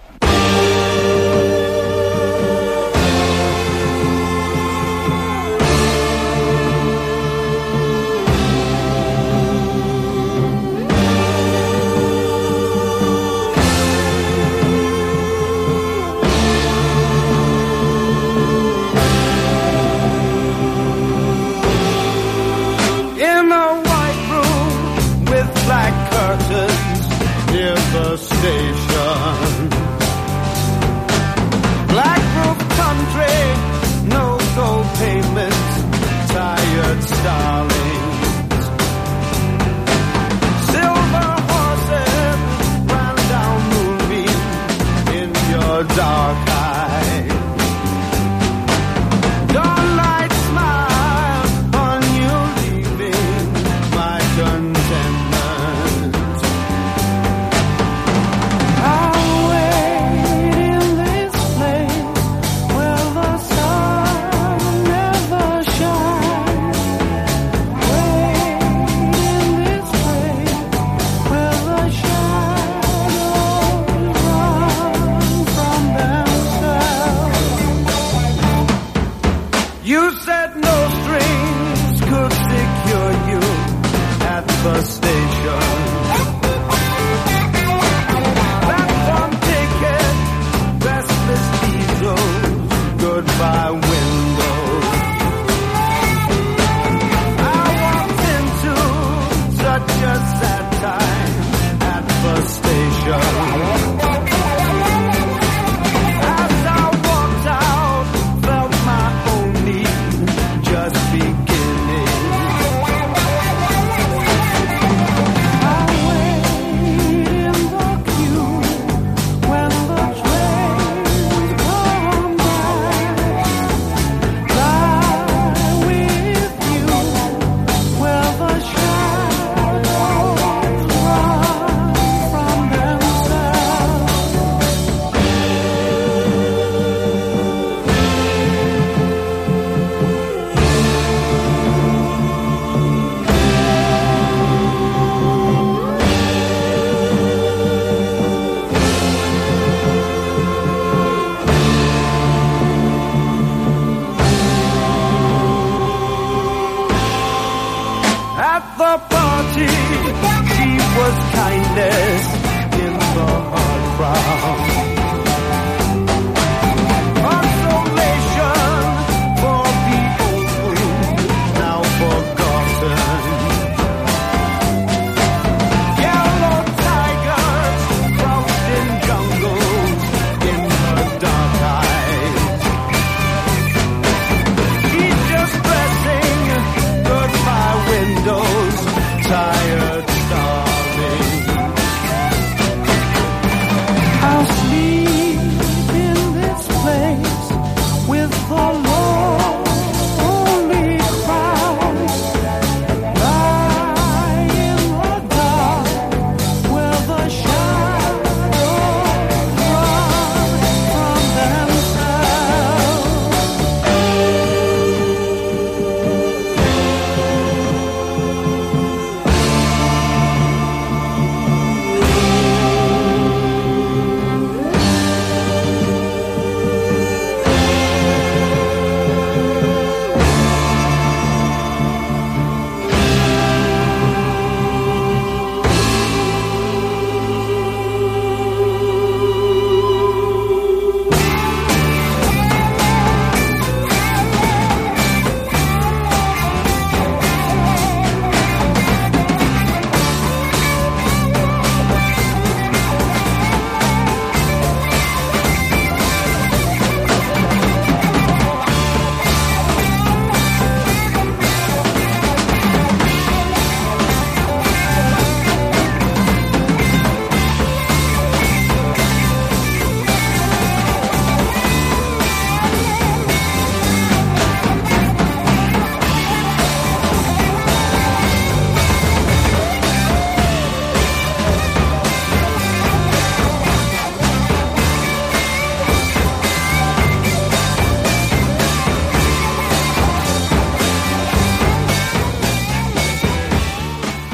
Station, black roof country, no gold payments, tired starlings, silver horses ran down moonbeam in your dark eyes. Dawnlight smile on you leaving my contentment.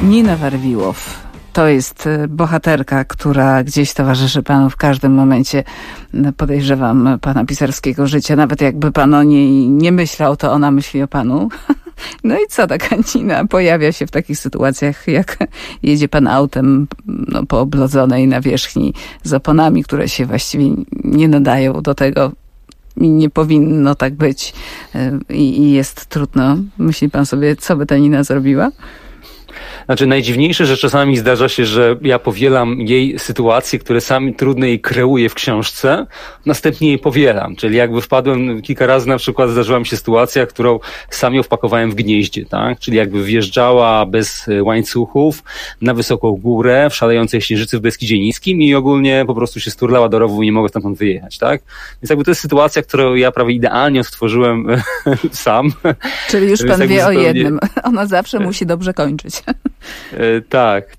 Nina Warwiłow. To jest bohaterka, która gdzieś towarzyszy panu w każdym momencie, podejrzewam, pana pisarskiego życia. Nawet jakby pan o niej nie myślał, to ona myśli o panu. No i co, taka Nina pojawia się w takich sytuacjach, jak jedzie pan autem po oblodzonej nawierzchni z oponami, które się właściwie nie nadają do tego. I nie powinno tak być. I jest trudno. Myśli pan sobie, co by ta Nina zrobiła? Znaczy najdziwniejsze, że czasami zdarza się, że ja powielam jej sytuacje, które sami trudno jej kreuję w książce, następnie jej powielam. Czyli jakby wpadłem kilka razy, na przykład zdarzyła mi się sytuacja, którą sam ją wpakowałem w gnieździe, tak? Czyli jakby wjeżdżała bez łańcuchów na wysoką górę w szalejącej śnieżycy w Beskidzie Niskim i ogólnie po prostu się sturlała do rowu i nie mogła stamtąd wyjechać, tak? Więc jakby to jest sytuacja, którą ja prawie idealnie stworzyłem sam. Czyli już pan wie o jednym. Ona zawsze musi dobrze kończyć. Tak.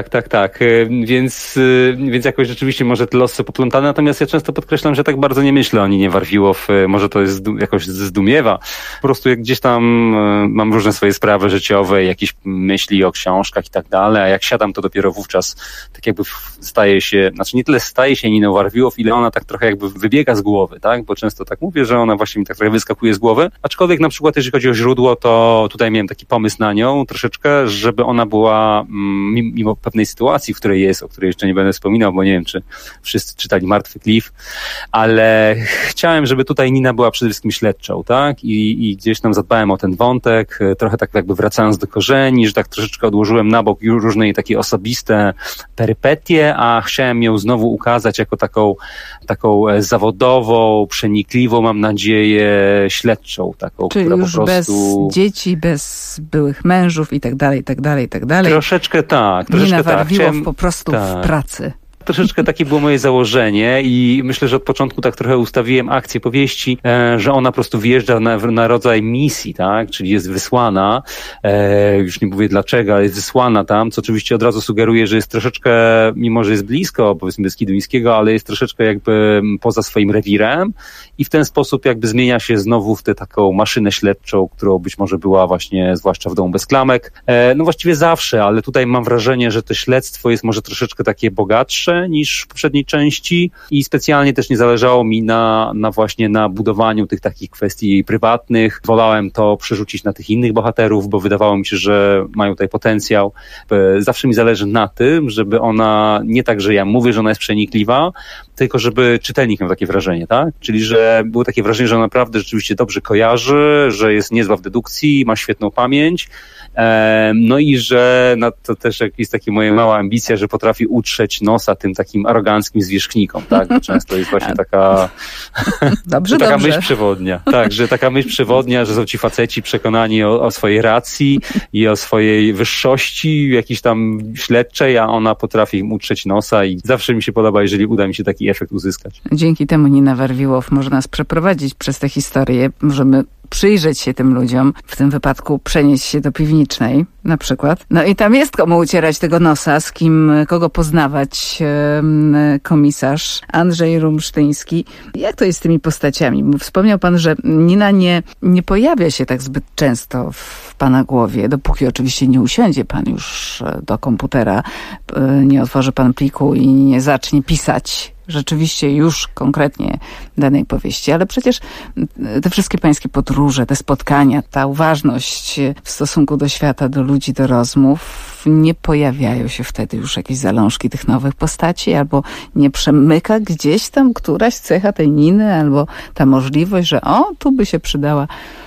Więc jakoś rzeczywiście może te losy poplątane, natomiast ja często podkreślam, że tak bardzo nie myślę o Ninie Warwiłow, może to jest jakoś zdumiewa. Po prostu jak gdzieś tam mam różne swoje sprawy życiowe, jakieś myśli o książkach i tak dalej, a jak siadam, to dopiero wówczas tak jakby staje się, znaczy nie tyle staje się Niną Warwiłow, ile ona tak trochę jakby wybiega z głowy, tak? Bo często tak mówię, że ona właśnie mi tak trochę wyskakuje z głowy. Aczkolwiek na przykład jeżeli chodzi o źródło, to tutaj miałem taki pomysł na nią troszeczkę, żeby ona była mimo pewnej sytuacji, w której jest, o której jeszcze nie będę wspominał, bo nie wiem, czy wszyscy czytali Martwy Cliff, ale chciałem, żeby tutaj Nina była przede wszystkim śledczą, tak? I gdzieś tam zadbałem o ten wątek, trochę tak jakby wracając do korzeni, że tak troszeczkę odłożyłem na bok już różne takie osobiste perypetie, a chciałem ją znowu ukazać jako taką zawodową, przenikliwą, mam nadzieję, śledczą, taką, czyli która już po prostu... bez dzieci, bez byłych mężów i tak dalej. Troszeczkę tak. Nina Warwiłow po prostu w pracy. Troszeczkę takie było moje założenie i myślę, że od początku tak trochę ustawiłem akcję powieści, że ona po prostu wjeżdża na rodzaj misji, tak? Czyli jest wysłana, już nie mówię dlaczego, ale jest wysłana tam, co oczywiście od razu sugeruje, że jest troszeczkę, mimo że jest blisko, powiedzmy Beskidu Niskiego, ale jest troszeczkę jakby poza swoim rewirem i w ten sposób jakby zmienia się znowu w tę taką maszynę śledczą, którą być może była właśnie, zwłaszcza w Domu bez klamek. No właściwie zawsze, ale tutaj mam wrażenie, że to śledztwo jest może troszeczkę takie bogatsze niż w poprzedniej części i specjalnie też nie zależało mi na właśnie na budowaniu tych takich kwestii prywatnych. Wolałem to przerzucić na tych innych bohaterów, bo wydawało mi się, że mają tutaj potencjał. Zawsze mi zależy na tym, żeby ona, nie tak, że ja mówię, że ona jest przenikliwa, tylko żeby czytelnik miał takie wrażenie, tak? Czyli, że było takie wrażenie, że ona naprawdę rzeczywiście dobrze kojarzy, że jest niezła w dedukcji, ma świetną pamięć, no i że to też jest taka moja mała ambicja, że potrafi utrzeć nosa tym takim aroganckim zwierzchnikom, tak? Bo często jest właśnie taka taka myśl przewodnia. Tak, że taka myśl przewodnia, że są ci faceci przekonani o swojej racji i o swojej wyższości jakiejś tam śledczej, a ona potrafi im utrzeć nosa i zawsze mi się podoba, jeżeli uda mi się taki efekt uzyskać. Dzięki temu Nina Warwiłow może nas przeprowadzić przez tę historię. Możemy przyjrzeć się tym ludziom, w tym wypadku przenieść się do Piwnicznej na przykład. No i tam jest komu ucierać tego nosa, z kim, kogo poznawać komisarz Andrzej Rumsztyński. Jak to jest z tymi postaciami? Bo wspomniał pan, że Nina nie pojawia się tak zbyt często w pana głowie, dopóki oczywiście nie usiądzie pan już do komputera, nie otworzy pan pliku i nie zacznie pisać rzeczywiście już konkretnie danej powieści, ale przecież te wszystkie pańskie podróże, te spotkania, ta uważność w stosunku do świata, do ludzi, do rozmów, nie pojawiają się wtedy już jakieś zalążki tych nowych postaci, albo nie przemyka gdzieś tam któraś cecha tej Niny, albo ta możliwość, że tu by się przydała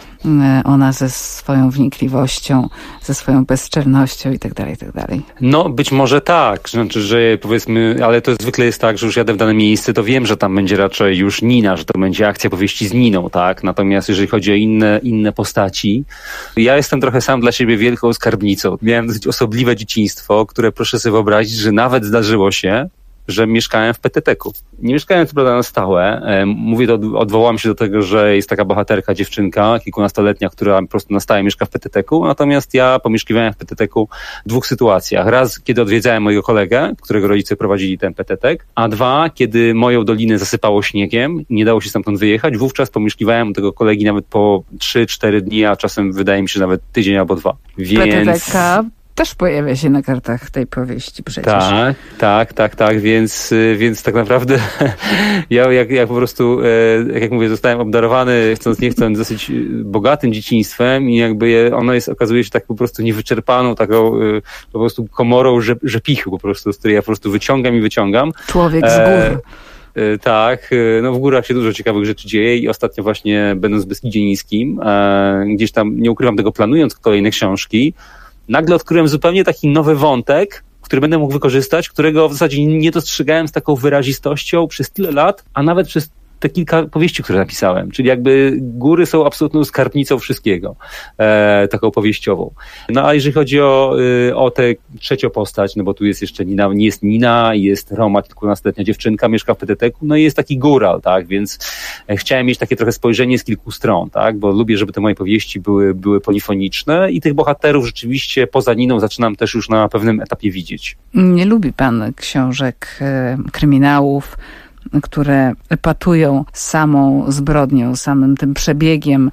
ona ze swoją wnikliwością, ze swoją bezczelnością i tak dalej, i tak dalej. No, być może tak. Znaczy, że powiedzmy, ale to zwykle jest tak, że już jadę w dane miejsce, to wiem, że tam będzie raczej już Nina, że to będzie akcja powieści z Niną, tak? Natomiast jeżeli chodzi o inne postaci, ja jestem trochę sam dla siebie wielką skarbnicą. Miałem dosyć osobliwe dzieciństwo, które proszę sobie wyobrazić, że nawet zdarzyło się, że mieszkałem w PTT-ku. Nie mieszkałem co prawda na stałe. Mówię to, odwołam się do tego, że jest taka bohaterka, dziewczynka, kilkunastoletnia, która po prostu na stałe mieszka w PTT-ku. Natomiast ja pomieszkiwałem w PTT-ku w dwóch sytuacjach. Raz, kiedy odwiedzałem mojego kolegę, którego rodzice prowadzili ten PTT, a dwa, kiedy moją dolinę zasypało śniegiem, nie dało się stamtąd wyjechać. Wówczas pomieszkiwałem u tego kolegi nawet po 3-4 dni, a czasem wydaje mi się nawet tydzień albo 2. Więc... PTT też pojawia się na kartach tej powieści przecież. Tak, więc tak naprawdę ja jak po prostu, jak mówię, zostałem obdarowany, chcąc nie chcąc, dosyć bogatym dzieciństwem i jakby ono okazuje się tak po prostu niewyczerpaną taką po prostu komorą rzepichy po prostu, z której ja po prostu wyciągam. Człowiek z gór. Tak, no w górach się dużo ciekawych rzeczy dzieje i ostatnio właśnie będąc w Beskidzie Niskim, gdzieś tam, nie ukrywam tego, planując kolejne książki, nagle odkryłem zupełnie taki nowy wątek, który będę mógł wykorzystać, którego w zasadzie nie dostrzegałem z taką wyrazistością przez tyle lat, a nawet przez te kilka powieści, które napisałem. Czyli jakby góry są absolutną skarbnicą wszystkiego, taką powieściową. No a jeżeli chodzi o tę trzecią postać, no bo tu jest jeszcze Nina, nie jest Nina, jest Roma, kilkunastoletnia dziewczynka, mieszka w Peteteku, no i jest taki góral, tak, więc chciałem mieć takie trochę spojrzenie z kilku stron, tak, bo lubię, żeby te moje powieści były polifoniczne i tych bohaterów rzeczywiście poza Niną zaczynam też już na pewnym etapie widzieć. Nie lubi pan książek kryminałów, które epatują samą zbrodnią, samym tym przebiegiem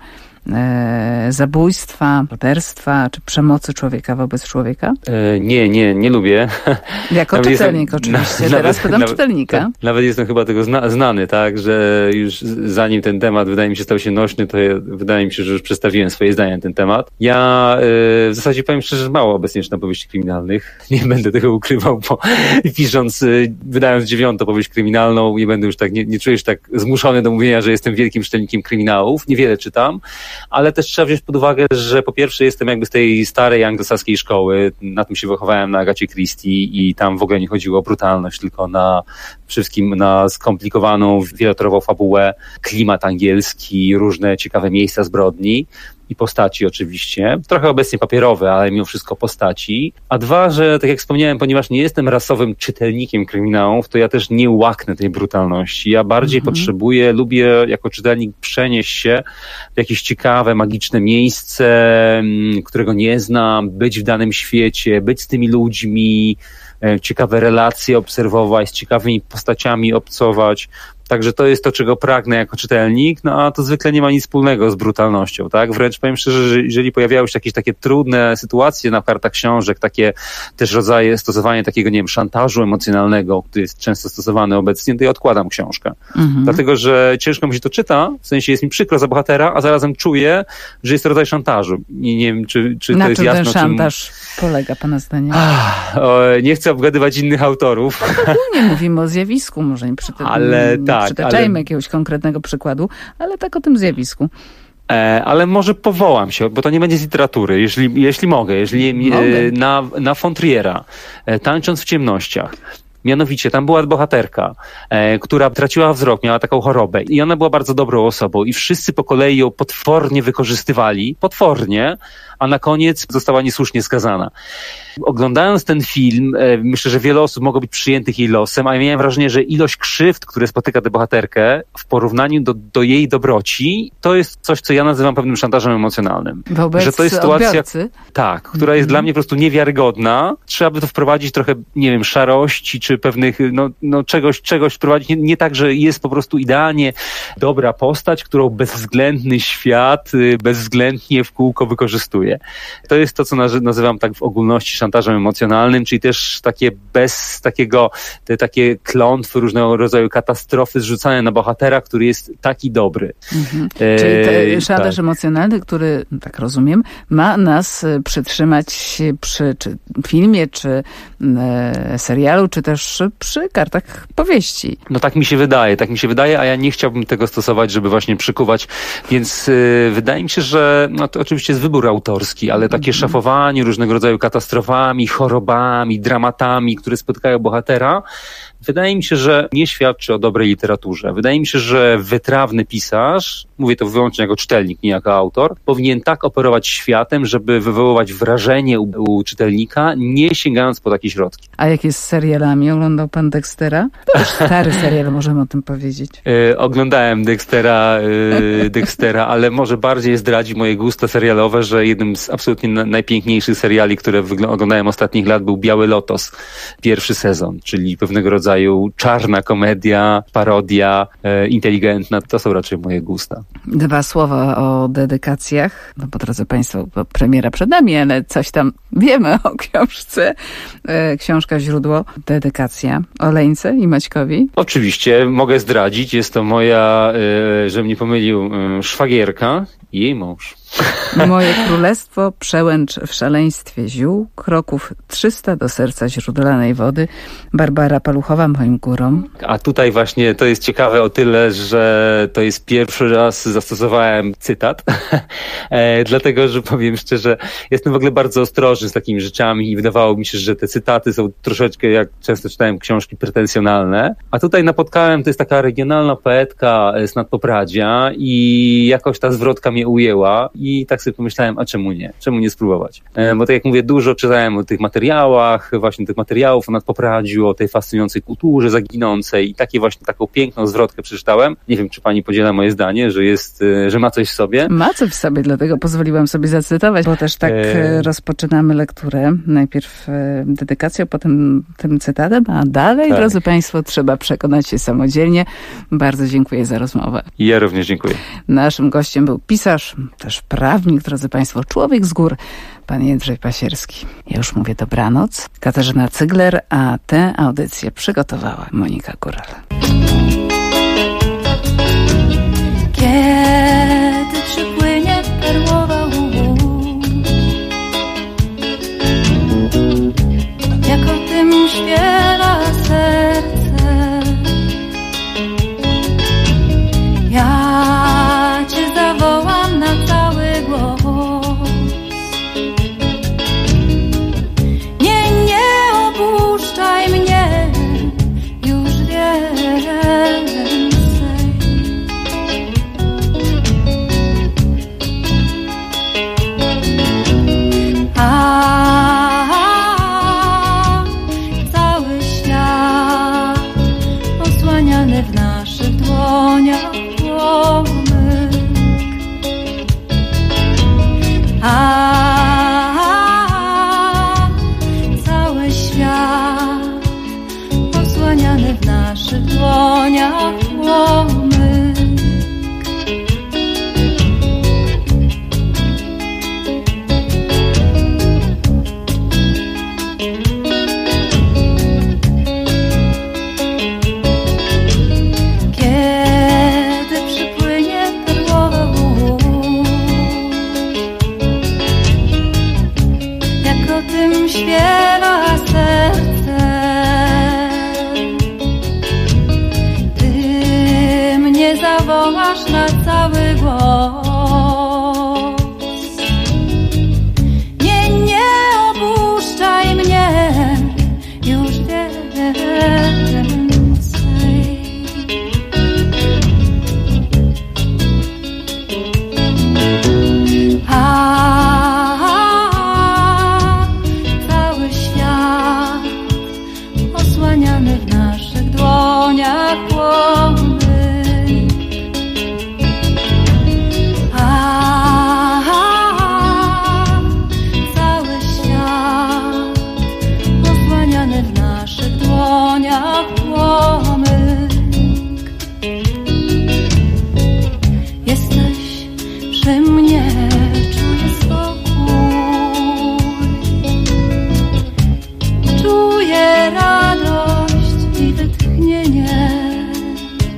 zabójstwa, morderstwa czy przemocy człowieka wobec człowieka? Nie lubię. Jako czytelnik oczywiście. Teraz pytam czytelnika. Nawet jestem chyba tego znany, tak, że już zanim ten temat wydaje mi się stał się nośny, to wydaje mi się, że już przedstawiłem swoje zdanie na ten temat. Ja w zasadzie powiem szczerze, że mało obecnie czytam powieści kryminalnych. Nie będę tego ukrywał, bo wydając 9. powieść kryminalną, nie będę już tak, nie czuję się tak zmuszony do mówienia, że jestem wielkim czytelnikiem kryminałów. Niewiele czytam. Ale też trzeba wziąć pod uwagę, że po pierwsze jestem jakby z tej starej anglosaskiej szkoły, na tym się wychowałem na Agacie Christie i tam w ogóle nie chodziło o brutalność, tylko przede wszystkim na skomplikowaną, wielotorową fabułę, klimat angielski, różne ciekawe miejsca zbrodni i postaci oczywiście. Trochę obecnie papierowe, ale mimo wszystko postaci. A dwa, że tak jak wspomniałem, ponieważ nie jestem rasowym czytelnikiem kryminałów, to ja też nie łaknę tej brutalności. Ja bardziej lubię jako czytelnik przenieść się w jakieś ciekawe, magiczne miejsce, którego nie znam, być w danym świecie, być z tymi ludźmi, ciekawe relacje obserwować, z ciekawymi postaciami obcować. Także to jest to, czego pragnę jako czytelnik, no a to zwykle nie ma nic wspólnego z brutalnością, tak? Wręcz powiem szczerze, że jeżeli pojawiały się jakieś takie trudne sytuacje na kartach książek, takie też rodzaje stosowania takiego, nie wiem, szantażu emocjonalnego, który jest często stosowany obecnie, to ja odkładam książkę. Dlatego, że ciężko mi się to czyta, w sensie jest mi przykro za bohatera, a zarazem czuję, że jest to rodzaj szantażu. I nie wiem, czy to jest jasne. Na czym ten szantaż polega, pana zdaniem? Nie chcę obgadywać innych autorów. Nie mówimy o zjawisku, może nie przytaczajmy jakiegoś konkretnego przykładu, ale tak o tym zjawisku. Ale może powołam się, bo to nie będzie z literatury, jeśli mogę. Na von Triera, Tańcząc w ciemnościach. Mianowicie, tam była bohaterka, która traciła wzrok, miała taką chorobę i ona była bardzo dobrą osobą i wszyscy po kolei ją potwornie wykorzystywali, a na koniec została niesłusznie skazana. Oglądając ten film, myślę, że wiele osób mogło być przyjętych jej losem, a ja miałem wrażenie, że ilość krzywd, które spotyka tę bohaterkę w porównaniu do jej dobroci, to jest coś, co ja nazywam pewnym szantażem emocjonalnym. Wobec że to jest sytuacja, odbiorcy? Tak, która jest dla mnie po prostu niewiarygodna. Trzeba by to wprowadzić trochę, nie wiem, szarości, czy pewnych, czegoś wprowadzić. Nie tak, że jest po prostu idealnie dobra postać, którą bezwzględny świat bezwzględnie w kółko wykorzystuje. To jest to, co nazywam tak w ogólności szantażem emocjonalnym, czyli też takie klątwy, różnego rodzaju katastrofy zrzucane na bohatera, który jest taki dobry. Czyli szantaż emocjonalny, który, tak rozumiem, ma nas przytrzymać przy filmie, czy serialu, czy też przy kartach powieści. No tak mi się wydaje, a ja nie chciałbym tego stosować, żeby właśnie przykuwać, więc wydaje mi się, że to oczywiście jest wybór autorski, ale takie szafowanie różnego rodzaju katastrofami, chorobami, dramatami, które spotykają bohatera, wydaje mi się, że nie świadczy o dobrej literaturze. Wydaje mi się, że wytrawny pisarz, mówię to wyłącznie jako czytelnik, nie jako autor, powinien tak operować światem, żeby wywoływać wrażenie u czytelnika, nie sięgając po takie środki. A jak jest z serialami? Nie oglądał pan Dextera? To już stary serial, możemy o tym powiedzieć. Oglądałem Dextera, ale może bardziej zdradzi moje gusta serialowe, że jednym z absolutnie najpiękniejszych seriali, które oglądałem ostatnich lat, był Biały Lotos. Pierwszy sezon, czyli pewnego rodzaju czarna komedia, parodia, inteligentna. To są raczej moje gusta. 2 słowa o dedykacjach. No bo drodzy państwo, premiera przed nami, ale coś tam wiemy o książce. Książka Źródło, dedykacja Oleńce i Maćkowi. Oczywiście, mogę zdradzić. Jest to moja, żebym nie pomylił, szwagierka i jej mąż. Moje królestwo, przełęcz w szaleństwie ziół, kroków 300 do serca źródlanej wody. Barbara Paluchowa, moim górą. A tutaj właśnie to jest ciekawe o tyle, że to jest pierwszy raz zastosowałem cytat, dlatego, że powiem szczerze, jestem w ogóle bardzo ostrożny z takimi rzeczami i wydawało mi się, że te cytaty są troszeczkę, jak często czytałem książki, pretensjonalne, a tutaj napotkałem, to jest taka regionalna poetka z Nadpopradzia i jakoś ta zwrotka mnie ujęła i tak sobie pomyślałem, a czemu nie? Czemu nie spróbować? Bo tak jak mówię, dużo czytałem o tych materiałach, właśnie tych materiałów o Nadpopradziu, o tej fascynującej kulturze zaginącej i taką piękną zwrotkę przeczytałem. Nie wiem, czy pani podziela moje zdanie, że ma coś w sobie. Ma coś w sobie, dlatego pozwoliłam sobie zacytować, bo też tak rozpoczynamy lekturę. Najpierw dedykacją, potem tym cytatem, a dalej, tak. Drodzy państwo, trzeba przekonać się samodzielnie. Bardzo dziękuję za rozmowę. I ja również dziękuję. Naszym gościem był pisarz, też prawnik, drodzy państwo, człowiek z gór, pan Jędrzej Pasierski. Ja już mówię dobranoc. Katarzyna Cygler, a tę audycję przygotowała Monika Góral. Kiedy przypłynie perłowa łódź, jak o tym śpiewa serce, ja cię zawołam na cały głos. Nie opuszczaj mnie już więcej. Cały świat osłaniany w naszych dłoniach płomyk. Cały świat osłaniany w naszych dłoniach płomyk. Kiedy przypłynie perłowa łódź, jak o tym śpiewa serce, ty mnie zawołasz na cały głos. Nie opuszczaj mnie już więcej. Cały świat osłaniany w naszych dłoniach płomyk. Cały świat osłaniany w naszych dłoniach płomyk. Jesteś przy mnie, czuję spokój, czuję radość i wytchnienie.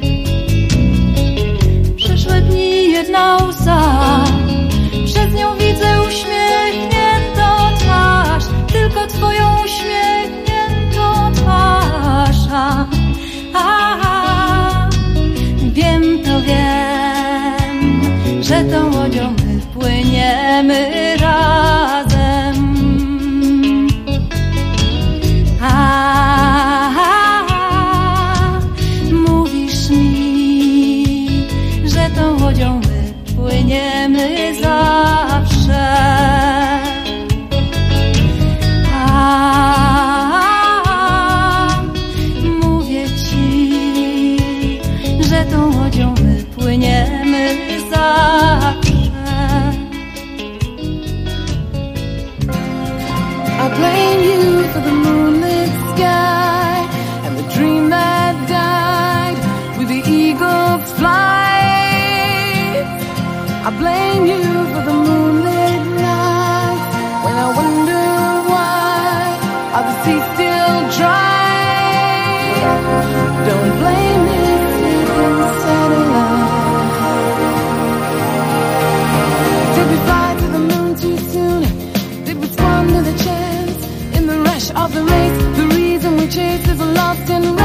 blame you for the moonlit nights when I wonder why are the seas still dry. Don't blame this sinking satellite. Did we fly to the moon too soon? Did we squander the chance in the rush of the race? The reason we chase is lost in